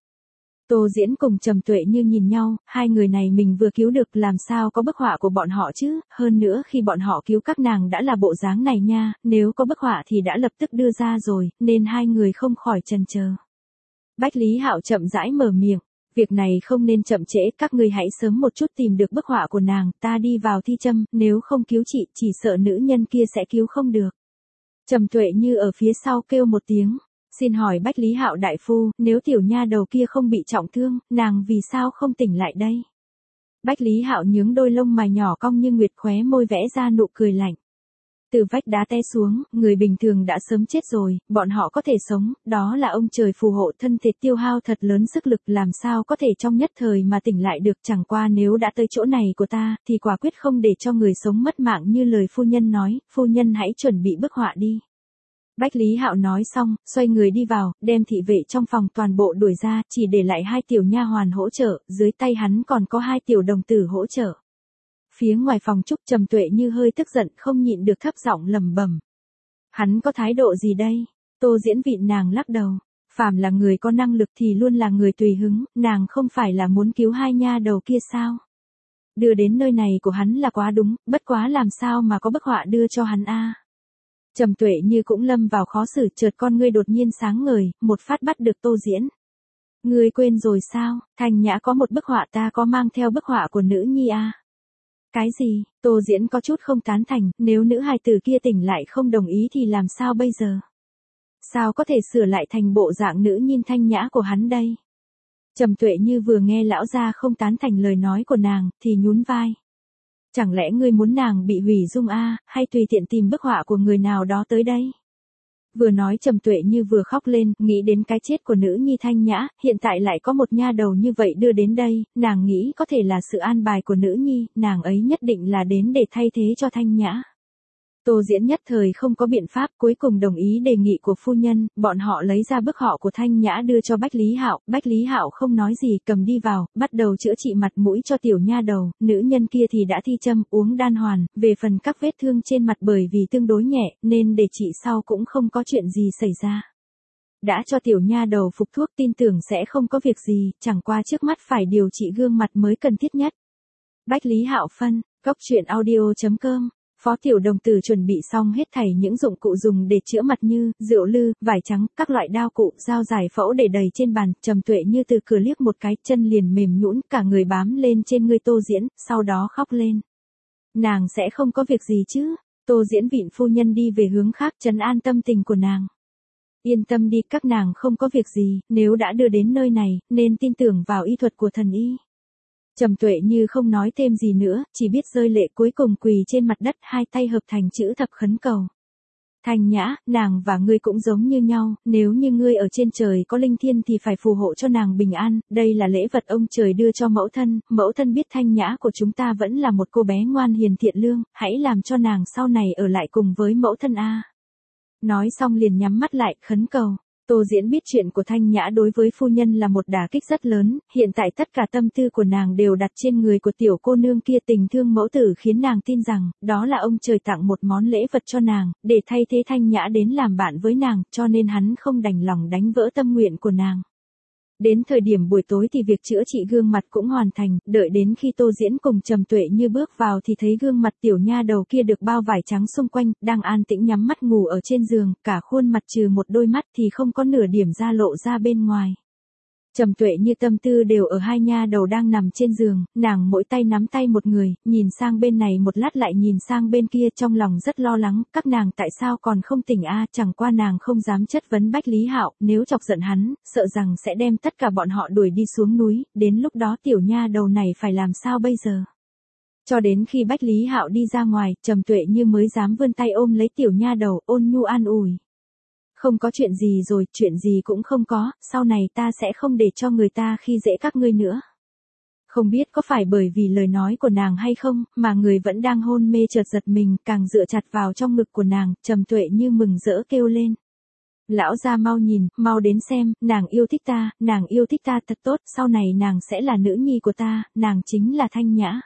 Tô Diễn cùng Trầm Tuệ Như nhìn nhau, hai người này mình vừa cứu được, làm sao có bức họa của bọn họ chứ, hơn nữa khi bọn họ cứu các nàng đã là bộ dáng này nha, nếu có bức họa thì đã lập tức đưa ra rồi, nên hai người không khỏi chần chờ. Bách Lý Hạo chậm rãi mở miệng, việc này không nên chậm trễ, các ngươi hãy sớm một chút tìm được bức họa của nàng, ta đi vào thi châm, nếu không cứu trị, chỉ sợ nữ nhân kia sẽ cứu không được. Trầm Tuệ Như ở phía sau kêu một tiếng. Xin hỏi Bách Lý Hạo đại phu, nếu tiểu nha đầu kia không bị trọng thương, nàng vì sao không tỉnh lại đây? Bách Lý Hạo nhướng đôi lông mày nhỏ cong như nguyệt, khóe môi vẽ ra nụ cười lạnh. Từ vách đá té xuống, người bình thường đã sớm chết rồi, bọn họ có thể sống, đó là ông trời phù hộ, thân thể tiêu hao thật lớn sức lực, làm sao có thể trong nhất thời mà tỉnh lại được. Chẳng qua nếu đã tới chỗ này của ta, thì quả quyết không để cho người sống mất mạng như lời phu nhân nói, phu nhân hãy chuẩn bị bức họa đi. Bách Lý Hạo nói xong, xoay người đi vào, đem thị vệ trong phòng toàn bộ đuổi ra, chỉ để lại hai tiểu nha hoàn hỗ trợ, dưới tay hắn còn có hai tiểu đồng tử hỗ trợ. Phía ngoài phòng trúc, Trầm Tuệ Như hơi tức giận, không nhịn được thấp giọng lẩm bẩm. Hắn có thái độ gì đây? Tô Diễn vịn nàng lắc đầu. Phàm là người có năng lực thì luôn là người tùy hứng, nàng không phải là muốn cứu hai nha đầu kia sao? Đưa đến nơi này của hắn là quá đúng, bất quá làm sao mà có bức họa đưa cho hắn a? Trầm Tuệ Như cũng lâm vào khó xử, chợt con ngươi đột nhiên sáng ngời, một phát bắt được Tô Diễn. Ngươi quên rồi sao, Thanh Nhã có một bức họa, ta có mang theo bức họa của nữ nhi a. Cái gì? Tô Diễn có chút không tán thành, nếu nữ hài tử kia tỉnh lại không đồng ý thì làm sao bây giờ? Sao có thể sửa lại thành bộ dạng nữ nhìn Thanh Nhã của hắn đây? Trầm Tuệ Như vừa nghe lão gia không tán thành lời nói của nàng, thì nhún vai. Chẳng lẽ ngươi muốn nàng bị hủy dung a, hay tùy tiện tìm bức họa của người nào đó tới đây? Vừa nói Trầm Tuệ Như vừa khóc lên, nghĩ đến cái chết của nữ nhi Thanh Nhã, hiện tại lại có một nha đầu như vậy đưa đến đây, nàng nghĩ có thể là sự an bài của nữ nhi, nàng ấy nhất định là đến để thay thế cho Thanh Nhã. Tô Diễn nhất thời không có biện pháp, cuối cùng đồng ý đề nghị của phu nhân, bọn họ lấy ra bức họ của Thanh Nhã đưa cho Bách Lý Hạo, Bách Lý Hạo không nói gì, cầm đi vào, bắt đầu chữa trị mặt mũi cho tiểu nha đầu, nữ nhân kia thì đã thi châm, uống đan hoàn, về phần các vết thương trên mặt bởi vì tương đối nhẹ, nên để trị sau cũng không có chuyện gì xảy ra. Đã cho tiểu nha đầu phục thuốc tin tưởng sẽ không có việc gì, chẳng qua trước mắt phải điều trị gương mặt mới cần thiết nhất. Bách Lý Hạo phân, cốc truyện audio chấm com. Phó tiểu đồng tử chuẩn bị xong hết thảy những dụng cụ dùng để chữa mặt như rượu lư, vải trắng, các loại đao cụ, dao giải phẫu để đầy trên bàn, Trầm Tuệ như từ cửa liếc một cái, chân liền mềm nhũn, cả người bám lên trên người Tô Diễn, sau đó khóc lên. Nàng sẽ không có việc gì chứ? Tô Diễn vịn phu nhân đi về hướng khác trấn an tâm tình của nàng. Yên tâm đi, các nàng không có việc gì, nếu đã đưa đến nơi này, nên tin tưởng vào y thuật của thần y. Trầm Tuệ như không nói thêm gì nữa, chỉ biết rơi lệ, cuối cùng quỳ trên mặt đất, hai tay hợp thành chữ thập khấn cầu. Thanh Nhã, nàng và ngươi cũng giống như nhau, nếu như ngươi ở trên trời có linh thiên thì phải phù hộ cho nàng bình an, đây là lễ vật ông trời đưa cho mẫu thân, mẫu thân biết Thanh Nhã của chúng ta vẫn là một cô bé ngoan hiền thiện lương, hãy làm cho nàng sau này ở lại cùng với mẫu thân a. Nói xong liền nhắm mắt lại, khấn cầu. Tô Diễn biết chuyện của Thanh Nhã đối với phu nhân là một đả kích rất lớn, hiện tại tất cả tâm tư của nàng đều đặt trên người của tiểu cô nương kia, tình thương mẫu tử khiến nàng tin rằng, đó là ông trời tặng một món lễ vật cho nàng, để thay thế Thanh Nhã đến làm bạn với nàng, cho nên hắn không đành lòng đánh vỡ tâm nguyện của nàng. Đến thời điểm buổi tối thì việc chữa trị gương mặt cũng hoàn thành, đợi đến khi Tô Diễn cùng Trầm Tuệ như bước vào thì thấy gương mặt tiểu nha đầu kia được bao vải trắng xung quanh, đang an tĩnh nhắm mắt ngủ ở trên giường, cả khuôn mặt trừ một đôi mắt thì không có nửa điểm da lộ ra bên ngoài. Trầm Tuệ như tâm tư đều ở hai nha đầu đang nằm trên giường, nàng mỗi tay nắm tay một người, nhìn sang bên này một lát lại nhìn sang bên kia, trong lòng rất lo lắng, các nàng tại sao còn không tỉnh a? Chẳng qua nàng không dám chất vấn Bách Lý Hạo, nếu chọc giận hắn, sợ rằng sẽ đem tất cả bọn họ đuổi đi xuống núi, đến lúc đó tiểu nha đầu này phải làm sao bây giờ? Cho đến khi Bách Lý Hạo đi ra ngoài, Trầm Tuệ như mới dám vươn tay ôm lấy tiểu nha đầu, ôn nhu an ủi. Không có chuyện gì rồi, chuyện gì cũng không có, sau này ta sẽ không để cho người ta khi dễ các ngươi nữa. Không biết có phải bởi vì lời nói của nàng hay không, mà người vẫn đang hôn mê chợt giật mình, càng dựa chặt vào trong ngực của nàng, Trầm Tuệ như mừng rỡ kêu lên. Lão gia mau nhìn, mau đến xem, nàng yêu thích ta, nàng yêu thích ta thật tốt, sau này nàng sẽ là nữ nhi của ta, nàng chính là Thanh Nhã.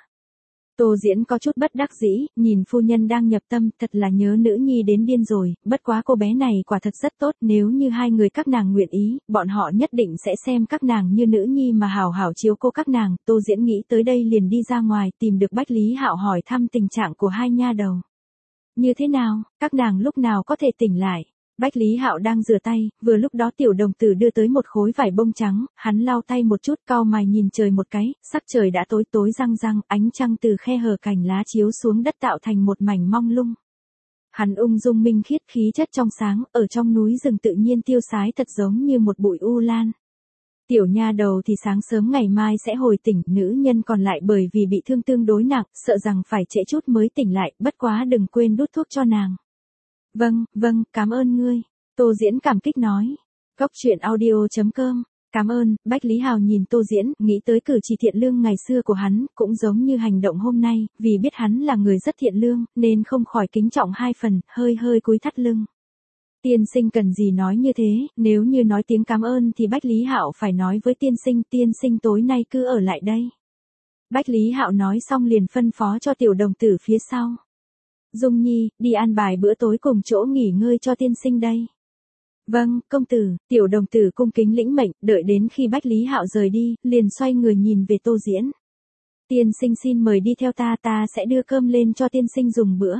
Tô Diễn có chút bất đắc dĩ, nhìn phu nhân đang nhập tâm, thật là nhớ nữ nhi đến điên rồi, bất quá cô bé này quả thật rất tốt, nếu như hai người các nàng nguyện ý, bọn họ nhất định sẽ xem các nàng như nữ nhi mà hảo hảo chiếu cô các nàng. Tô Diễn nghĩ tới đây liền đi ra ngoài, tìm được Bách Lý Hạo hỏi thăm tình trạng của hai nha đầu. Như thế nào, các nàng lúc nào có thể tỉnh lại? Bách Lý Hạo đang rửa tay, vừa lúc đó tiểu đồng tử đưa tới một khối vải bông trắng, hắn lau tay một chút, cau mày nhìn trời một cái, sắc trời đã tối tối răng răng, ánh trăng từ khe hở cành lá chiếu xuống đất tạo thành một mảnh mông lung. Hắn ung dung minh khiết, khí chất trong sáng, ở trong núi rừng tự nhiên tiêu sái thật giống như một bụi u lan. Tiểu nha đầu thì sáng sớm ngày mai sẽ hồi tỉnh, nữ nhân còn lại bởi vì bị thương tương đối nặng, sợ rằng phải trễ chút mới tỉnh lại, bất quá đừng quên đút thuốc cho nàng. Vâng, vâng, cảm ơn ngươi. Tô Diễn cảm kích nói. Cốc truyện audio chấm com. Cảm ơn. Bách Lý Hào nhìn Tô Diễn, nghĩ tới cử chỉ thiện lương ngày xưa của hắn, cũng giống như hành động hôm nay, vì biết hắn là người rất thiện lương, nên không khỏi kính trọng hai phần, hơi hơi cúi thắt lưng. Tiên sinh cần gì nói như thế, nếu như nói tiếng cảm ơn thì Bách Lý Hạo phải nói với tiên sinh, tiên sinh tối nay cứ ở lại đây. Bách Lý Hạo nói xong liền phân phó cho tiểu đồng tử phía sau. Dung Nhi, đi an bài bữa tối cùng chỗ nghỉ ngơi cho tiên sinh đây. Vâng, công tử, tiểu đồng tử cung kính lĩnh mệnh, đợi đến khi Bách Lý Hạo rời đi, liền xoay người nhìn về Tô Diễn. Tiên sinh xin mời đi theo ta, ta sẽ đưa cơm lên cho tiên sinh dùng bữa.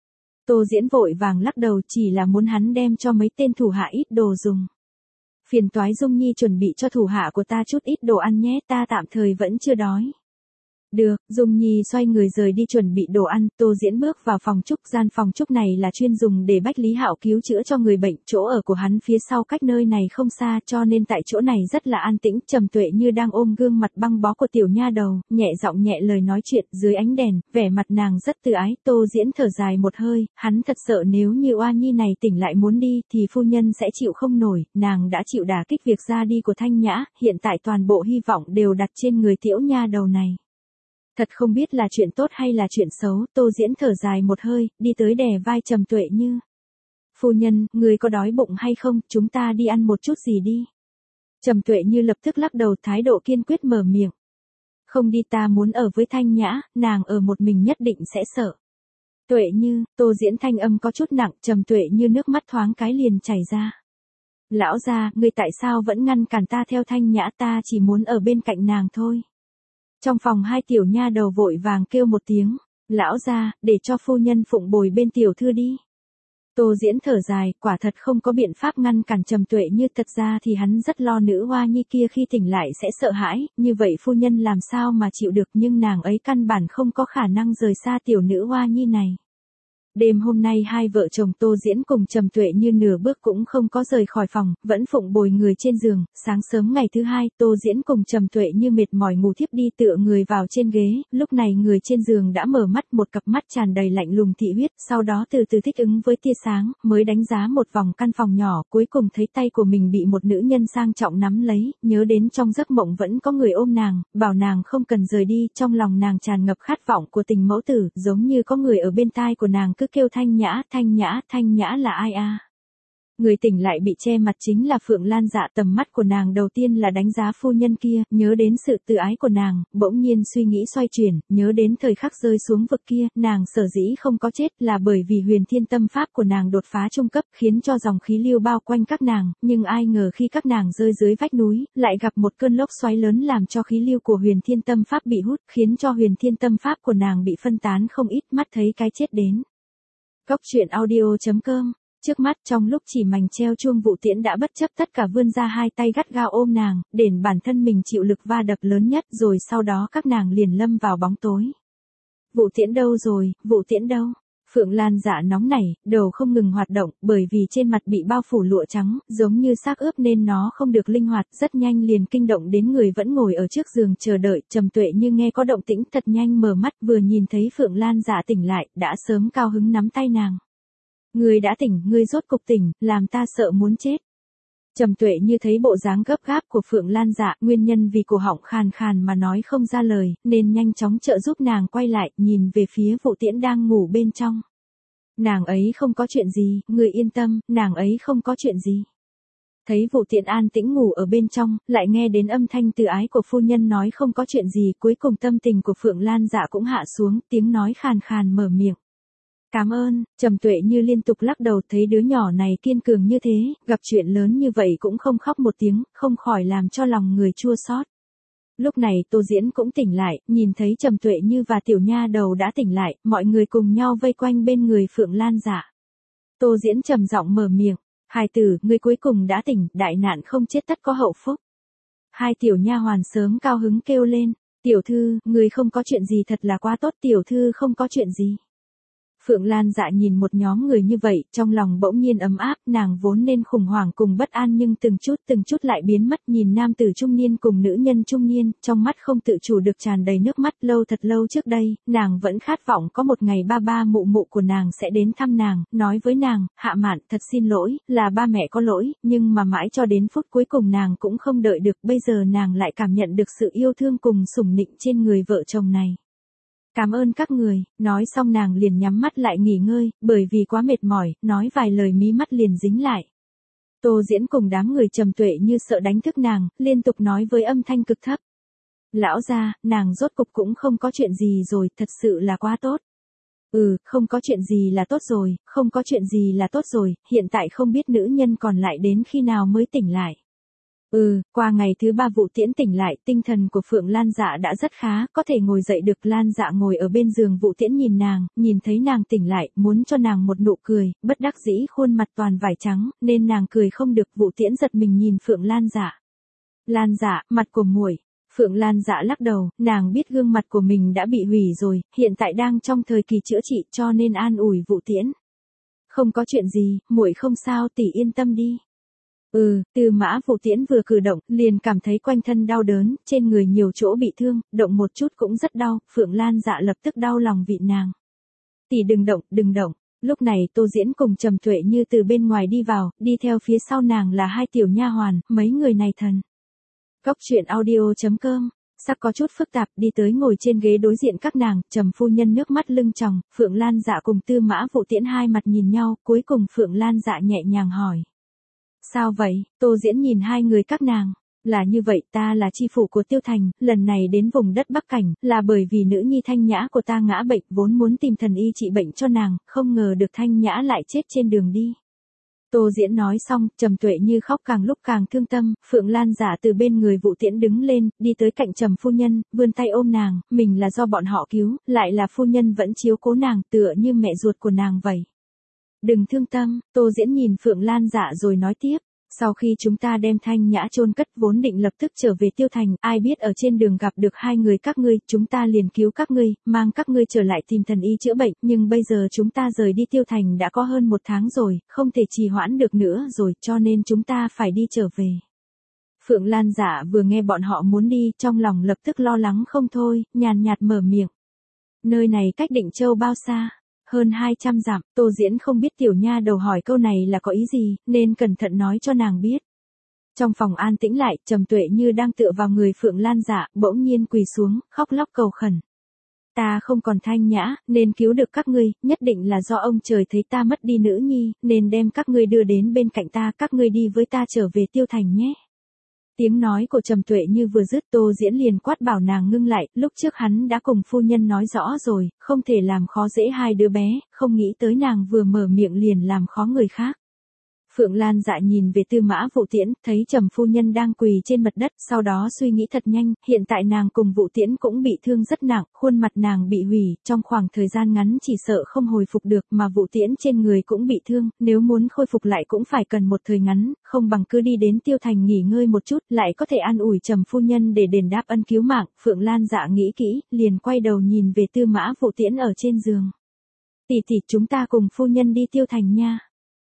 Tô Diễn vội vàng lắc đầu, chỉ là muốn hắn đem cho mấy tên thủ hạ ít đồ dùng. Phiền toái Dung Nhi chuẩn bị cho thủ hạ của ta chút ít đồ ăn nhé, ta tạm thời vẫn chưa đói. Được, Dung Nhi xoay người rời đi chuẩn bị đồ ăn, Tô Diễn bước vào phòng trúc, gian phòng trúc này là chuyên dùng để Bách Lý Hạo cứu chữa cho người bệnh, chỗ ở của hắn phía sau cách nơi này không xa, cho nên tại chỗ này rất là an tĩnh. Trầm Tuệ như đang ôm gương mặt băng bó của tiểu nha đầu, nhẹ giọng nhẹ lời nói chuyện, dưới ánh đèn, vẻ mặt nàng rất từ ái. Tô Diễn thở dài một hơi, hắn thật sợ nếu như oa nhi này tỉnh lại muốn đi, thì phu nhân sẽ chịu không nổi, nàng đã chịu đả kích việc ra đi của Thanh Nhã, hiện tại toàn bộ hy vọng đều đặt trên người tiểu nha đầu này. Thật không biết là chuyện tốt hay là chuyện xấu, Tô Diễn thở dài một hơi, đi tới đè vai Trầm Tuệ Như. Phu nhân, người có đói bụng hay không, chúng ta đi ăn một chút gì đi. Trầm Tuệ Như lập tức lắc đầu, thái độ kiên quyết mở miệng. Không đi, ta muốn ở với Thanh Nhã, nàng ở một mình nhất định sẽ sợ. Tuệ Như, Tô Diễn thanh âm có chút nặng, Trầm Tuệ Như nước mắt thoáng cái liền chảy ra. Lão gia, ngươi tại sao vẫn ngăn cản ta theo Thanh Nhã, ta chỉ muốn ở bên cạnh nàng thôi. Trong phòng hai tiểu nha đầu vội vàng kêu một tiếng, lão gia, để cho phu nhân phụng bồi bên tiểu thư đi. Tô Diễn thở dài, quả thật không có biện pháp ngăn cản Trầm Tuệ Như, thật ra thì hắn rất lo nữ hoa nhi kia khi tỉnh lại sẽ sợ hãi, như vậy phu nhân làm sao mà chịu được, nhưng nàng ấy căn bản không có khả năng rời xa tiểu nữ hoa nhi này. Đêm hôm nay hai vợ chồng Tô Diễn cùng Trầm Tuệ Như nửa bước cũng không có rời khỏi phòng, vẫn phụng bồi người trên giường. Sáng sớm ngày thứ hai, Tô Diễn cùng Trầm Tuệ Như mệt mỏi ngủ thiếp đi, tựa người vào trên ghế, lúc này người trên giường đã mở mắt, một cặp mắt tràn đầy lạnh lùng thị huyết, sau đó từ từ thích ứng với tia sáng, mới đánh giá một vòng căn phòng nhỏ, cuối cùng thấy tay của mình bị một nữ nhân sang trọng nắm lấy, nhớ đến trong giấc mộng vẫn có người ôm nàng, bảo nàng không cần rời đi, trong lòng nàng tràn ngập khát vọng của tình mẫu tử, giống như có người ở bên tai của nàng cứ kêu Thanh Nhã, Thanh Nhã, Thanh Nhã là ai a? Người tỉnh lại bị che mặt chính là Phượng Lan Dạ, tầm mắt của nàng đầu tiên là đánh giá phu nhân kia, nhớ đến sự tự ái của nàng, bỗng nhiên suy nghĩ xoay chuyển, nhớ đến thời khắc rơi xuống vực kia, nàng sở dĩ không có chết là bởi vì huyền thiên tâm pháp của nàng đột phá trung cấp, khiến cho dòng khí lưu bao quanh các nàng, nhưng ai ngờ khi các nàng rơi dưới vách núi, lại gặp một cơn lốc xoáy lớn làm cho khí lưu của huyền thiên tâm pháp bị hút, khiến cho huyền thiên tâm pháp của nàng bị phân tán không ít, mắt thấy cái chết đến. Cốc truyện audio chấm com. Trước mắt trong lúc chỉ mảnh treo chuông, Vũ Tiễn đã bất chấp tất cả vươn ra hai tay gắt gao ôm nàng, để bản thân mình chịu lực va đập lớn nhất, rồi sau đó các nàng liền lâm vào bóng tối. Vũ Tiễn đâu rồi, Vũ Tiễn đâu? Phượng Lan Dạ nóng nảy, đầu không ngừng hoạt động, bởi vì trên mặt bị bao phủ lụa trắng, giống như xác ướp nên nó không được linh hoạt, rất nhanh liền kinh động đến người vẫn ngồi ở trước giường chờ đợi. Trầm Tuệ Như nghe có động tĩnh thật nhanh mở mắt, vừa nhìn thấy Phượng Lan Dạ tỉnh lại, đã sớm cao hứng nắm tay nàng. Ngươi đã tỉnh, ngươi rốt cục tỉnh, làm ta sợ muốn chết. Trầm Tuệ Như thấy bộ dáng gấp gáp của Phượng Lan Dạ, nguyên nhân vì cổ họng khàn khàn mà nói không ra lời, nên nhanh chóng trợ giúp nàng quay lại, nhìn về phía Vũ Tiễn đang ngủ bên trong. Nàng ấy không có chuyện gì, ngươi yên tâm, nàng ấy không có chuyện gì. Thấy Vũ Tiễn an tĩnh ngủ ở bên trong, lại nghe đến âm thanh từ ái của phu nhân nói không có chuyện gì, cuối cùng tâm tình của Phượng Lan Dạ cũng hạ xuống, tiếng nói khàn khàn mở miệng. Cảm ơn. Trầm Tuệ Như liên tục lắc đầu, thấy đứa nhỏ này kiên cường như thế, gặp chuyện lớn như vậy cũng không khóc một tiếng, không khỏi làm cho lòng người chua xót. Lúc này Tô Diễn cũng tỉnh lại, nhìn thấy Trầm Tuệ Như và tiểu nha đầu đã tỉnh lại, mọi người cùng nhau vây quanh bên người Phượng Lan Dạ. Tô Diễn trầm giọng mở miệng, hài tử, ngươi cuối cùng đã tỉnh, đại nạn không chết tất có hậu phúc. Hai tiểu nha hoàn sớm cao hứng kêu lên, tiểu thư, ngươi không có chuyện gì thật là quá tốt, tiểu thư không có chuyện gì. Phượng Lan Dạ nhìn một nhóm người như vậy, trong lòng bỗng nhiên ấm áp, nàng vốn nên khủng hoảng cùng bất an nhưng từng chút từng chút lại biến mất, nhìn nam tử trung niên cùng nữ nhân trung niên, trong mắt không tự chủ được tràn đầy nước mắt. Lâu thật lâu trước đây, nàng vẫn khát vọng có một ngày ba ba mụ mụ của nàng sẽ đến thăm nàng, nói với nàng, Hạ Mạn, thật xin lỗi, là ba mẹ có lỗi, nhưng mà mãi cho đến phút cuối cùng nàng cũng không đợi được, bây giờ nàng lại cảm nhận được sự yêu thương cùng sủng nịnh trên người vợ chồng này. Cảm ơn các người, nói xong nàng liền nhắm mắt lại nghỉ ngơi, bởi vì quá mệt mỏi, nói vài lời mí mắt liền dính lại. Tô Diễn cùng đám người Trầm Tuệ Như sợ đánh thức nàng, liên tục nói với âm thanh cực thấp. Lão gia, nàng rốt cục cũng không có chuyện gì rồi, thật sự là quá tốt. Ừ, không có chuyện gì là tốt rồi, không có chuyện gì là tốt rồi, hiện tại không biết nữ nhân còn lại đến khi nào mới tỉnh lại. Ừ, qua ngày thứ ba Vũ Tiễn tỉnh lại, tinh thần của Phượng Lan Dạ đã rất khá, có thể ngồi dậy được. Lan Dạ ngồi ở bên giường Vũ Tiễn nhìn nàng, nhìn thấy nàng tỉnh lại, muốn cho nàng một nụ cười, bất đắc dĩ khuôn mặt toàn vải trắng, nên nàng cười không được. Vũ Tiễn giật mình nhìn Phượng Lan Dạ. Lan Dạ, mặt của muội. Phượng Lan Dạ lắc đầu, nàng biết gương mặt của mình đã bị hủy rồi, hiện tại đang trong thời kỳ chữa trị, cho nên an ủi Vũ Tiễn. Không có chuyện gì, muội không sao, tỷ yên tâm đi. Ừ, Tư Mã Vũ Tiễn vừa cử động, liền cảm thấy quanh thân đau đớn, trên người nhiều chỗ bị thương, động một chút cũng rất đau, Phượng Lan Dạ lập tức đau lòng vịn nàng. Tỷ đừng động, đừng động. Lúc này Tô Diễn cùng Trầm Tuệ Như từ bên ngoài đi vào, đi theo phía sau nàng là hai tiểu nha hoàn, mấy người này thần. Cốc truyện audio chấm com sắc có chút phức tạp, đi tới ngồi trên ghế đối diện các nàng, Trầm phu nhân nước mắt lưng tròng, Phượng Lan Dạ cùng Tư Mã Vụ Tiễn hai mặt nhìn nhau, cuối cùng Phượng Lan Dạ nhẹ nhàng hỏi. Sao vậy? Tô Diễn nhìn hai người các nàng. Là như vậy, ta là chi phủ của Tiêu Thành, lần này đến vùng đất Bắc Cảnh, là bởi vì nữ nhi Thanh Nhã của ta ngã bệnh, vốn muốn tìm thần y trị bệnh cho nàng, không ngờ được Thanh Nhã lại chết trên đường đi. Tô Diễn nói xong, Trầm Tuệ Như khóc càng lúc càng thương tâm, Phượng Lan Dạ từ bên người Vụ Tiễn đứng lên, đi tới cạnh Trầm phu nhân, vươn tay ôm nàng, mình là do bọn họ cứu, lại là phu nhân vẫn chiếu cố nàng, tựa như mẹ ruột của nàng vậy. Đừng thương tâm, Tô Diễn nhìn Phượng Lan Dạ rồi nói tiếp. Sau khi chúng ta đem Thanh Nhã chôn cất vốn định lập tức trở về Tiêu Thành, ai biết ở trên đường gặp được hai người các ngươi, chúng ta liền cứu các ngươi, mang các ngươi trở lại tìm thần y chữa bệnh, nhưng bây giờ chúng ta rời đi Tiêu Thành đã có hơn một tháng rồi, không thể trì hoãn được nữa rồi, cho nên chúng ta phải đi trở về. Phượng Lan Dạ vừa nghe bọn họ muốn đi, trong lòng lập tức lo lắng không thôi, nhàn nhạt mở miệng. Nơi này cách Định Châu bao xa? Hơn hai trăm dặm, Tô Diễn không biết tiểu nha đầu hỏi câu này là có ý gì, nên cẩn thận nói cho nàng biết. Trong phòng an tĩnh lại, Trầm Tuệ Như đang tựa vào người Phượng Lan Dạ, bỗng nhiên quỳ xuống, khóc lóc cầu khẩn. Ta không còn Thanh Nhã, nên cứu được các ngươi, nhất định là do ông trời thấy ta mất đi nữ nhi, nên đem các ngươi đưa đến bên cạnh ta, các ngươi đi với ta trở về Tiêu Thành nhé. Tiếng nói của Trầm Tuệ Như vừa dứt, Tô Diễn liền quát bảo nàng ngưng lại, lúc trước hắn đã cùng phu nhân nói rõ rồi, không thể làm khó dễ hai đứa bé, không nghĩ tới nàng vừa mở miệng liền làm khó người khác. Phượng Lan Dạ nhìn về Tư Mã Vụ Tiễn, thấy Trầm phu nhân đang quỳ trên mặt đất, sau đó suy nghĩ thật nhanh, hiện tại nàng cùng Vụ Tiễn cũng bị thương rất nặng, khuôn mặt nàng bị hủy, trong khoảng thời gian ngắn chỉ sợ không hồi phục được, mà Vụ Tiễn trên người cũng bị thương, nếu muốn khôi phục lại cũng phải cần một thời ngắn, không bằng cứ đi đến Tiêu Thành nghỉ ngơi một chút, lại có thể an ủi Trầm phu nhân để đền đáp ân cứu mạng. Phượng Lan Dạ nghĩ kỹ, liền quay đầu nhìn về Tư Mã Vụ Tiễn ở trên giường. Tỷ tỷ, chúng ta cùng phu nhân đi Tiêu Thành nha.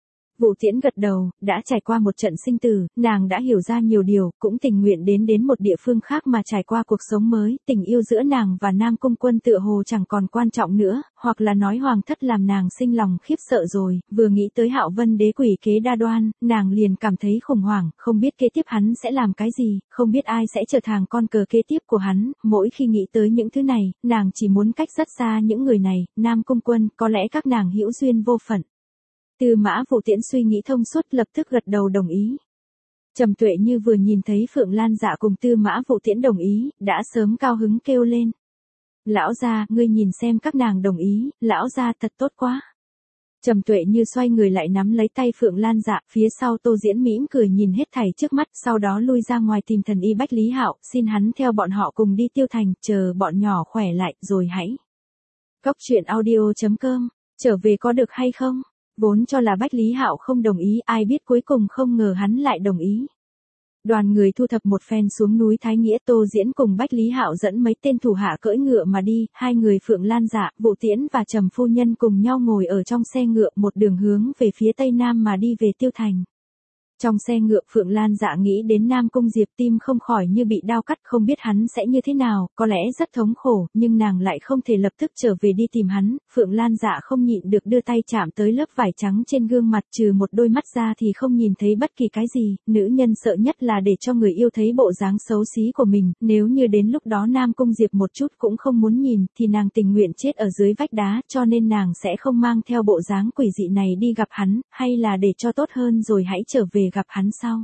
Vụ Tiễn gật đầu, đã trải qua một trận sinh tử, nàng đã hiểu ra nhiều điều, cũng tình nguyện đến đến một địa phương khác mà trải qua cuộc sống mới, tình yêu giữa nàng và Nam Cung Quân tựa hồ chẳng còn quan trọng nữa, hoặc là nói hoàng thất làm nàng sinh lòng khiếp sợ rồi, vừa nghĩ tới Hạo Vân đế quỷ kế đa đoan, nàng liền cảm thấy khủng hoảng, không biết kế tiếp hắn sẽ làm cái gì, không biết ai sẽ trở thành con cờ kế tiếp của hắn, mỗi khi nghĩ tới những thứ này, nàng chỉ muốn cách rất xa những người này, Nam Cung Quân, có lẽ các nàng hữu duyên vô phận. Tư Mã Vụ Tiễn suy nghĩ thông suốt, lập tức gật đầu đồng ý. Trầm Tuệ Như vừa nhìn thấy Phượng Lan Dạ cùng Tư Mã Vụ Tiễn đồng ý, đã sớm cao hứng kêu lên. Lão gia, ngươi nhìn xem các nàng đồng ý, lão gia thật tốt quá. Trầm Tuệ Như xoay người lại nắm lấy tay Phượng Lan Dạ, phía sau Tô Diễn mỉm cười nhìn hết thảy trước mắt, sau đó lui ra ngoài tìm thần y Bách Lý Hạo, xin hắn theo bọn họ cùng đi Tiêu Thành, chờ bọn nhỏ khỏe lại, rồi hãy. Cốc truyện audio chấm com, trở về có được hay không? Vốn cho là Bách Lý Hạo không đồng ý, ai biết cuối cùng không ngờ hắn lại đồng ý. Đoàn người thu thập một phen xuống núi Thái Nghĩa, Tô Diễn cùng Bách Lý Hạo dẫn mấy tên thủ hạ cưỡi ngựa mà đi, hai người Phượng Lan Dạ, Vụ Tiễn và Trầm phu nhân cùng nhau ngồi ở trong xe ngựa, một đường hướng về phía tây nam mà đi về Tiêu Thành. Trong xe ngựa, Phượng Lan Dạ nghĩ đến Nam Cung Diệp, tim không khỏi như bị đao cắt, không biết hắn sẽ như thế nào, có lẽ rất thống khổ, nhưng nàng lại không thể lập tức trở về đi tìm hắn. Phượng Lan Dạ không nhịn được đưa tay chạm tới lớp vải trắng trên gương mặt, trừ một đôi mắt ra thì không nhìn thấy bất kỳ cái gì, nữ nhân sợ nhất là để cho người yêu thấy bộ dáng xấu xí của mình, nếu như đến lúc đó Nam Cung Diệp một chút cũng không muốn nhìn, thì nàng tình nguyện chết ở dưới vách đá, cho nên nàng sẽ không mang theo bộ dáng quỷ dị này đi gặp hắn, hay là để cho tốt hơn rồi hãy trở về gặp hắn sau.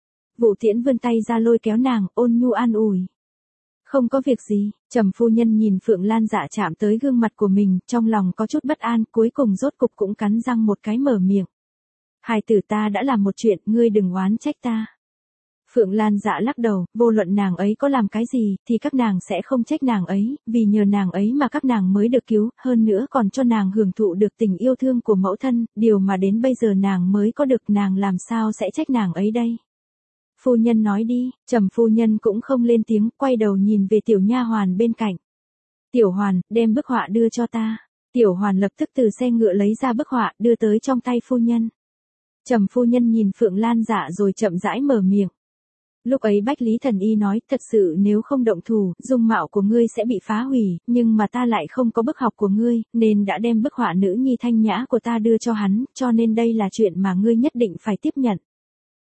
Vụ Tiễn vươn tay ra lôi kéo nàng, ôn nhu an ủi. Không có việc gì. Trầm phu nhân nhìn Phượng Lan Dạ chạm tới gương mặt của mình, trong lòng có chút bất an, cuối cùng rốt cục cũng cắn răng một cái mở miệng. Hài tử, ta đã làm một chuyện, ngươi đừng oán trách ta. Phượng Lan Dạ lắc đầu, vô luận nàng ấy có làm cái gì, thì các nàng sẽ không trách nàng ấy, vì nhờ nàng ấy mà các nàng mới được cứu, hơn nữa còn cho nàng hưởng thụ được tình yêu thương của mẫu thân, điều mà đến bây giờ nàng mới có được, nàng làm sao sẽ trách nàng ấy đây. Phu nhân nói đi. Trầm phu nhân cũng không lên tiếng, quay đầu nhìn về tiểu nha hoàn bên cạnh. Tiểu Hoàn, đem bức họa đưa cho ta. Tiểu Hoàn lập tức từ xe ngựa lấy ra bức họa, đưa tới trong tay phu nhân. Trầm phu nhân nhìn Phượng Lan Dạ rồi chậm rãi mở miệng. Lúc ấy Bách Lý Thần Y nói, thật sự nếu không động thủ, dung mạo của ngươi sẽ bị phá hủy, nhưng mà ta lại không có bức học của ngươi, nên đã đem bức họa nữ nhi Thanh Nhã của ta đưa cho hắn, cho nên đây là chuyện mà ngươi nhất định phải tiếp nhận.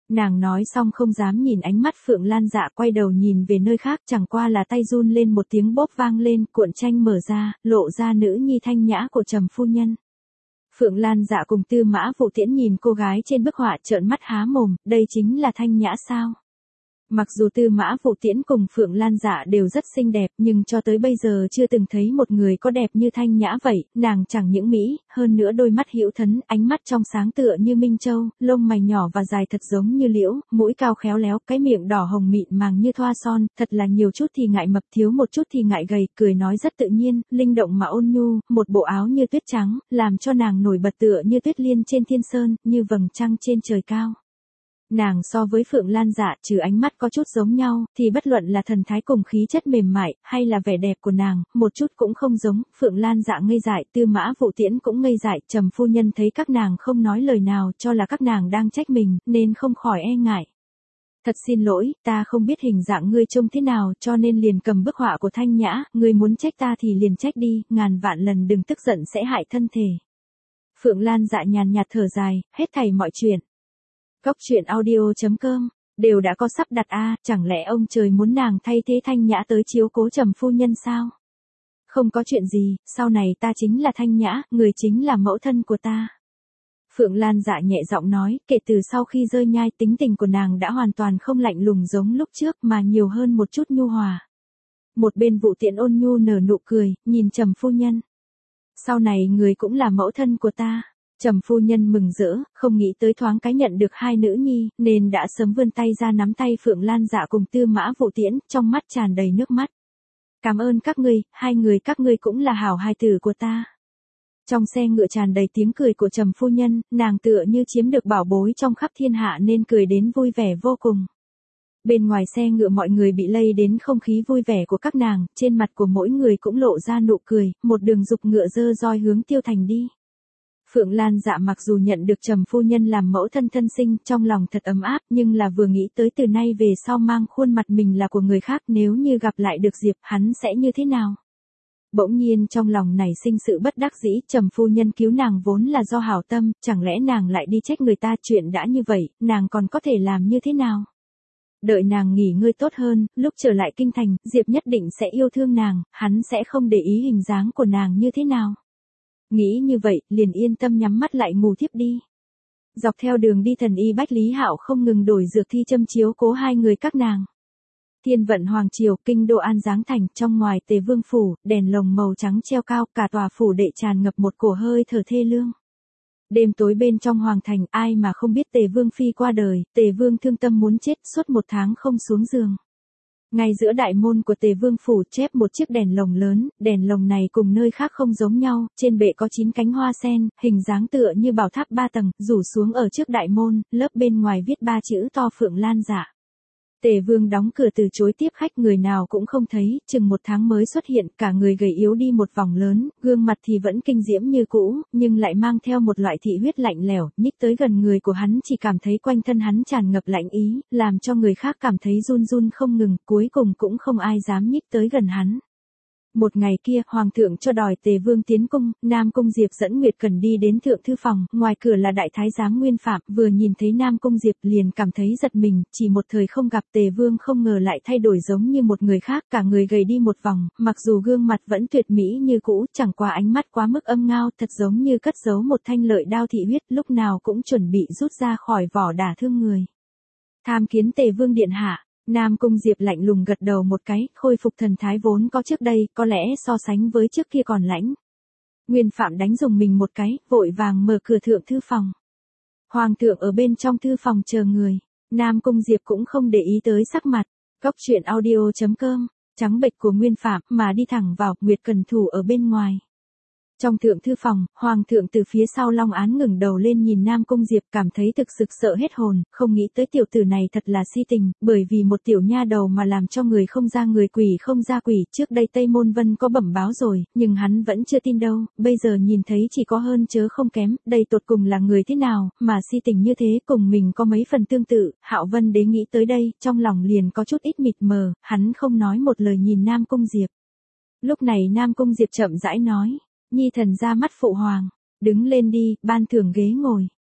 Nàng nói xong không dám nhìn ánh mắt Phượng Lan Dạ, quay đầu nhìn về nơi khác, chẳng qua là tay run lên một tiếng bốp vang lên, cuộn tranh mở ra, lộ ra nữ nhi thanh nhã của Trầm phu nhân. Phượng Lan Dạ cùng Tư Mã Vụ Tiễn nhìn cô gái trên bức họa trợn mắt há mồm, đây chính là thanh nhã sao? Mặc dù Tư Mã Vụ Tiễn cùng Phượng Lan Dạ đều rất xinh đẹp, nhưng cho tới bây giờ chưa từng thấy một người có đẹp như thanh nhã vậy, nàng chẳng những mỹ, hơn nữa đôi mắt hữu thấn, ánh mắt trong sáng tựa như minh châu, lông mày nhỏ và dài thật giống như liễu, mũi cao khéo léo, cái miệng đỏ hồng mịn màng như thoa son, thật là nhiều chút thì ngại mập, thiếu một chút thì ngại gầy, cười nói rất tự nhiên, linh động mà ôn nhu, một bộ áo như tuyết trắng, làm cho nàng nổi bật tựa như tuyết liên trên thiên sơn, như vầng trăng trên trời cao. Nàng so với Phượng Lan Dạ trừ ánh mắt có chút giống nhau, thì bất luận là thần thái cùng khí chất mềm mại, hay là vẻ đẹp của nàng, một chút cũng không giống. Phượng Lan Dạ ngây dại, Tư Mã Vụ Tiễn cũng ngây dại, Trầm phu nhân thấy các nàng không nói lời nào, cho là các nàng đang trách mình, nên không khỏi e ngại. Thật xin lỗi, ta không biết hình dạng ngươi trông thế nào, cho nên liền cầm bức họa của thanh nhã, ngươi muốn trách ta thì liền trách đi, ngàn vạn lần đừng tức giận sẽ hại thân thể. Phượng Lan Dạ nhàn nhạt thở dài, hết thảy mọi chuyện. Cốc truyện audio chấm com đều đã có sắp đặt a, chẳng lẽ ông trời muốn nàng thay thế thanh nhã tới chiếu cố Trầm phu nhân sao? Không có chuyện gì, sau này ta chính là thanh nhã, người chính là mẫu thân của ta. Phượng Lan Dạ nhẹ giọng nói, kể từ sau khi rơi nhai, tính tình của nàng đã hoàn toàn không lạnh lùng giống lúc trước mà nhiều hơn một chút nhu hòa. Một bên Vụ Tiễn ôn nhu nở nụ cười, nhìn Trầm phu nhân. Sau này người cũng là mẫu thân của ta. Trầm phu nhân mừng rỡ, không nghĩ tới thoáng cái nhận được hai nữ nhi, nên đã sớm vươn tay ra nắm tay Phượng Lan Dạ cùng Tư Mã Vụ Tiễn, trong mắt tràn đầy nước mắt. Cảm ơn các ngươi, hai người các ngươi cũng là hảo hài tử của ta. Trong xe ngựa tràn đầy tiếng cười của Trầm phu nhân, nàng tựa như chiếm được bảo bối trong khắp thiên hạ nên cười đến vui vẻ vô cùng. Bên ngoài xe ngựa mọi người bị lây đến không khí vui vẻ của các nàng, trên mặt của mỗi người cũng lộ ra nụ cười, một đường dục ngựa dơ roi hướng Tiêu Thành đi. Phượng Lan Dạ mặc dù nhận được Trầm phu nhân làm mẫu thân thân sinh, trong lòng thật ấm áp, nhưng là vừa nghĩ tới từ nay về sau mang khuôn mặt mình là của người khác, nếu như gặp lại được Diệp, hắn sẽ như thế nào? Bỗng nhiên trong lòng nảy sinh sự bất đắc dĩ, Trầm phu nhân cứu nàng vốn là do hảo tâm, chẳng lẽ nàng lại đi trách người ta, chuyện đã như vậy, nàng còn có thể làm như thế nào? Đợi nàng nghỉ ngơi tốt hơn, lúc trở lại kinh thành, Diệp nhất định sẽ yêu thương nàng, hắn sẽ không để ý hình dáng của nàng như thế nào. Nghĩ như vậy, liền yên tâm nhắm mắt lại ngủ thiếp đi. Dọc theo đường đi thần y Bách Lý Hạo không ngừng đổi dược thi châm chiếu cố hai người các nàng. Thiên vận hoàng triều, kinh đô An Giáng thành, trong ngoài Tề Vương phủ, đèn lồng màu trắng treo cao, cả tòa phủ đệ tràn ngập một cổ hơi thở thê lương. Đêm tối bên trong hoàng thành, ai mà không biết Tề Vương phi qua đời, Tề Vương thương tâm muốn chết, suốt một tháng không xuống giường. Ngay giữa đại môn của Tề Vương phủ chép một chiếc đèn lồng lớn, đèn lồng này cùng nơi khác không giống nhau, trên bệ có chín cánh hoa sen, hình dáng tựa như bảo tháp ba tầng, rủ xuống ở trước đại môn, lớp bên ngoài viết ba chữ to Phượng Lan Dạ. Tề Vương đóng cửa từ chối tiếp khách, người nào cũng không thấy, chừng một tháng mới xuất hiện, cả người gầy yếu đi một vòng lớn, gương mặt thì vẫn kinh diễm như cũ, nhưng lại mang theo một loại thị huyết lạnh lẽo, nhích tới gần người của hắn chỉ cảm thấy quanh thân hắn tràn ngập lạnh ý, làm cho người khác cảm thấy run run không ngừng, cuối cùng cũng không ai dám nhích tới gần hắn. Một ngày kia, Hoàng thượng cho đòi Tề Vương tiến cung, Nam Cung Diệp dẫn Nguyệt Cần đi đến thượng thư phòng, ngoài cửa là đại thái giám Nguyên Phạm, vừa nhìn thấy Nam Cung Diệp liền cảm thấy giật mình, chỉ một thời không gặp Tề Vương không ngờ lại thay đổi giống như một người khác, cả người gầy đi một vòng, mặc dù gương mặt vẫn tuyệt mỹ như cũ, chẳng qua ánh mắt quá mức âm ngao, thật giống như cất giấu một thanh lợi đao thị huyết, lúc nào cũng chuẩn bị rút ra khỏi vỏ đả thương người. Tham kiến Tề Vương điện hạ. Nam Cung Diệp lạnh lùng gật đầu một cái, khôi phục thần thái vốn có trước đây, có lẽ so sánh với trước kia còn lãnh. Nguyên Phạm đánh dùng mình một cái, vội vàng mở cửa thượng thư phòng. Hoàng thượng ở bên trong thư phòng chờ người. Nam Cung Diệp cũng không để ý tới sắc mặt. Cốc truyện audio chấm com, trắng bệch của Nguyên Phạm mà đi thẳng vào, Nguyệt Cần thủ ở bên ngoài. Trong thượng thư phòng, Hoàng thượng từ phía sau long án ngẩng đầu lên nhìn Nam Cung Diệp, cảm thấy thực sự sợ hết hồn, không nghĩ tới tiểu tử này thật là si tình, bởi vì một tiểu nha đầu mà làm cho người không ra người quỷ không ra quỷ, trước đây Tây Môn Vân có bẩm báo rồi, nhưng hắn vẫn chưa tin đâu, bây giờ nhìn thấy chỉ có hơn chớ không kém, đây tột cùng là người thế nào, mà si tình như thế, cùng mình có mấy phần tương tự. Hạo Vân Đế nghĩ tới đây, trong lòng liền có chút ít mịt mờ, hắn không nói một lời nhìn Nam Cung Diệp. Lúc này Nam Cung Diệp chậm rãi nói. Nhi thần ra mắt phụ hoàng, đứng lên đi, ban thưởng ghế ngồi.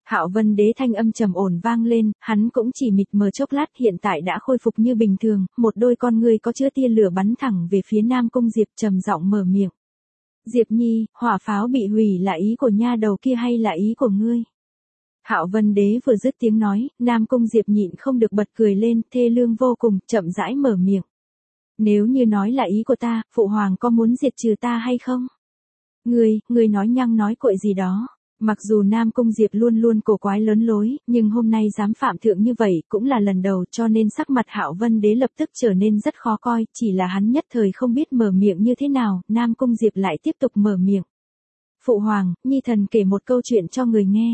Hạo Vân Đế thanh âm trầm ổn vang lên, hắn cũng chỉ mịt mờ chốc lát hiện tại đã khôi phục như bình thường, một đôi con ngươi có chứa tia lửa bắn thẳng về phía Nam Cung Diệp trầm giọng mở miệng. Diệp Nhi, hỏa pháo bị hủy là ý của nha đầu kia hay là ý của ngươi? Hạo Vân Đế vừa dứt tiếng nói, Nam Cung Diệp nhịn không được bật cười lên, thê lương vô cùng, chậm rãi mở miệng. Nếu như nói là ý của ta, phụ hoàng có muốn diệt trừ ta hay không? Ngươi, ngươi nói nhăng nói cuội gì đó. Mặc dù Nam Cung Diệp luôn luôn cổ quái lớn lối, nhưng hôm nay dám phạm thượng như vậy cũng là lần đầu, cho nên sắc mặt Hạo Vân Đế lập tức trở nên rất khó coi, chỉ là hắn nhất thời không biết mở miệng như thế nào, Nam Cung Diệp lại tiếp tục mở miệng. Phụ hoàng, Nhi thần kể một câu chuyện cho người nghe.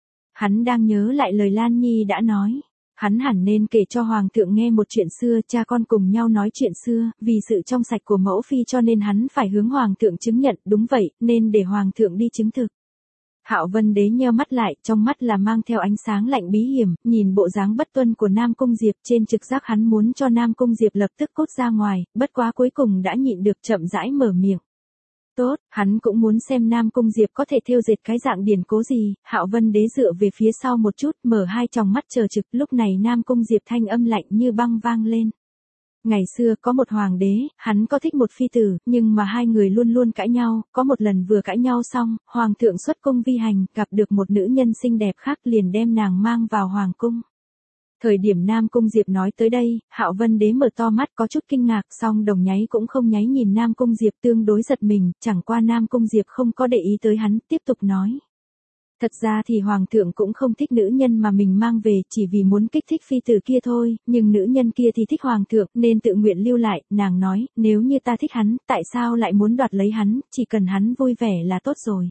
Hắn đang nhớ lại lời Lan Nhi đã nói. Hắn hẳn nên kể cho hoàng thượng nghe một chuyện xưa, cha con cùng nhau nói chuyện xưa, vì sự trong sạch của mẫu phi cho nên hắn phải hướng hoàng thượng chứng nhận, đúng vậy, nên để hoàng thượng đi chứng thực. Hạo Vân Đế nheo mắt lại, trong mắt là mang theo ánh sáng lạnh bí hiểm, nhìn bộ dáng bất tuân của Nam Cung Diệp, trên trực giác hắn muốn cho Nam Cung Diệp lập tức cốt ra ngoài, bất quá cuối cùng đã nhịn được chậm rãi mở miệng. Tốt, hắn cũng muốn xem Nam Cung Diệp có thể thêu dệt cái dạng điển cố gì, Hạo Vân Đế dựa về phía sau một chút, mở hai tròng mắt chờ trực, lúc này Nam Cung Diệp thanh âm lạnh như băng vang lên. Ngày xưa có một hoàng đế, hắn có thích một phi tử, nhưng mà hai người luôn luôn cãi nhau, có một lần vừa cãi nhau xong, hoàng thượng xuất cung vi hành, gặp được một nữ nhân xinh đẹp khác liền đem nàng mang vào hoàng cung. Thời điểm Nam Cung Diệp nói tới đây, Hạo Vân Đế mở to mắt có chút kinh ngạc, song đồng nháy cũng không nháy nhìn Nam Cung Diệp tương đối giật mình, chẳng qua Nam Cung Diệp không có để ý tới hắn, tiếp tục nói. Thật ra thì hoàng thượng cũng không thích nữ nhân mà mình mang về, chỉ vì muốn kích thích phi tử kia thôi, nhưng nữ nhân kia thì thích hoàng thượng, nên tự nguyện lưu lại, nàng nói, nếu như ta thích hắn, tại sao lại muốn đoạt lấy hắn, chỉ cần hắn vui vẻ là tốt rồi.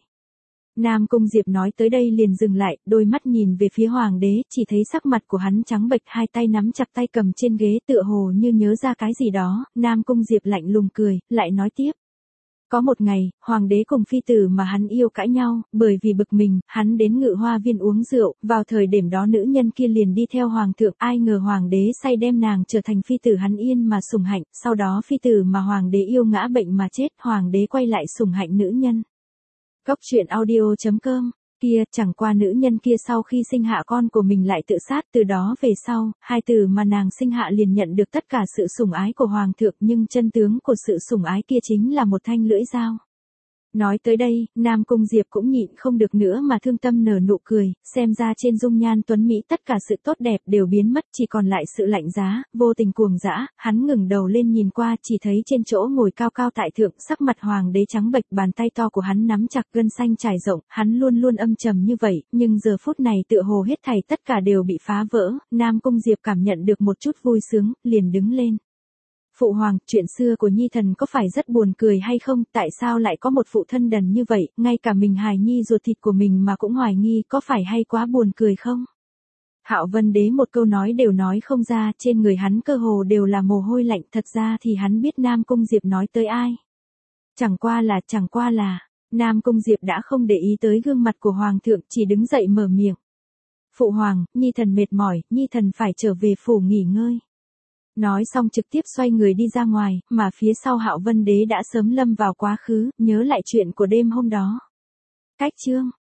Nam Cung Diệp nói tới đây liền dừng lại, đôi mắt nhìn về phía hoàng đế, chỉ thấy sắc mặt của hắn trắng bệch, hai tay nắm chặt tay cầm trên ghế tựa hồ như nhớ ra cái gì đó, Nam Cung Diệp lạnh lùng cười, lại nói tiếp. Có một ngày, hoàng đế cùng phi tử mà hắn yêu cãi nhau, bởi vì bực mình, hắn đến Ngự Hoa Viên uống rượu, vào thời điểm đó nữ nhân kia liền đi theo hoàng thượng, ai ngờ hoàng đế say đem nàng trở thành phi tử hắn yên mà sủng hạnh, sau đó phi tử mà hoàng đế yêu ngã bệnh mà chết, hoàng đế quay lại sủng hạnh nữ nhân. Góc truyện audio chấm com Kia, chẳng qua nữ nhân kia sau khi sinh hạ con của mình lại tự sát, từ đó về sau, hai từ mà nàng sinh hạ liền nhận được tất cả sự sủng ái của hoàng thượng, nhưng chân tướng của sự sủng ái kia chính là một thanh lưỡi dao. Nói tới đây, Nam Cung Diệp cũng nhịn không được nữa mà thương tâm nở nụ cười, xem ra trên dung nhan tuấn mỹ tất cả sự tốt đẹp đều biến mất, chỉ còn lại sự lạnh giá, vô tình cuồng dã, hắn ngừng đầu lên nhìn qua, chỉ thấy trên chỗ ngồi cao cao tại thượng, sắc mặt hoàng đế trắng bệch, bàn tay to của hắn nắm chặt gân xanh trải rộng, hắn luôn luôn âm trầm như vậy, nhưng giờ phút này tựa hồ hết thảy tất cả đều bị phá vỡ, Nam Cung Diệp cảm nhận được một chút vui sướng, liền đứng lên. Phụ hoàng, chuyện xưa của Nhi thần có phải rất buồn cười hay không, tại sao lại có một phụ thân đần như vậy, ngay cả mình hài nhi ruột thịt của mình mà cũng hoài nghi, có phải hay quá buồn cười không? Hạo Vân Đế một câu nói đều nói không ra, trên người hắn cơ hồ đều là mồ hôi lạnh, thật ra thì hắn biết Nam Cung Diệp nói tới ai. Chẳng qua là, chẳng qua là, Nam Cung Diệp đã không để ý tới gương mặt của hoàng thượng, chỉ đứng dậy mở miệng. Phụ hoàng, Nhi thần mệt mỏi, Nhi thần phải trở về phủ nghỉ ngơi. Nói xong trực tiếp xoay người đi ra ngoài, mà phía sau Hạo Vân Đế đã sớm lâm vào quá khứ, nhớ lại chuyện của đêm hôm đó. Cách chương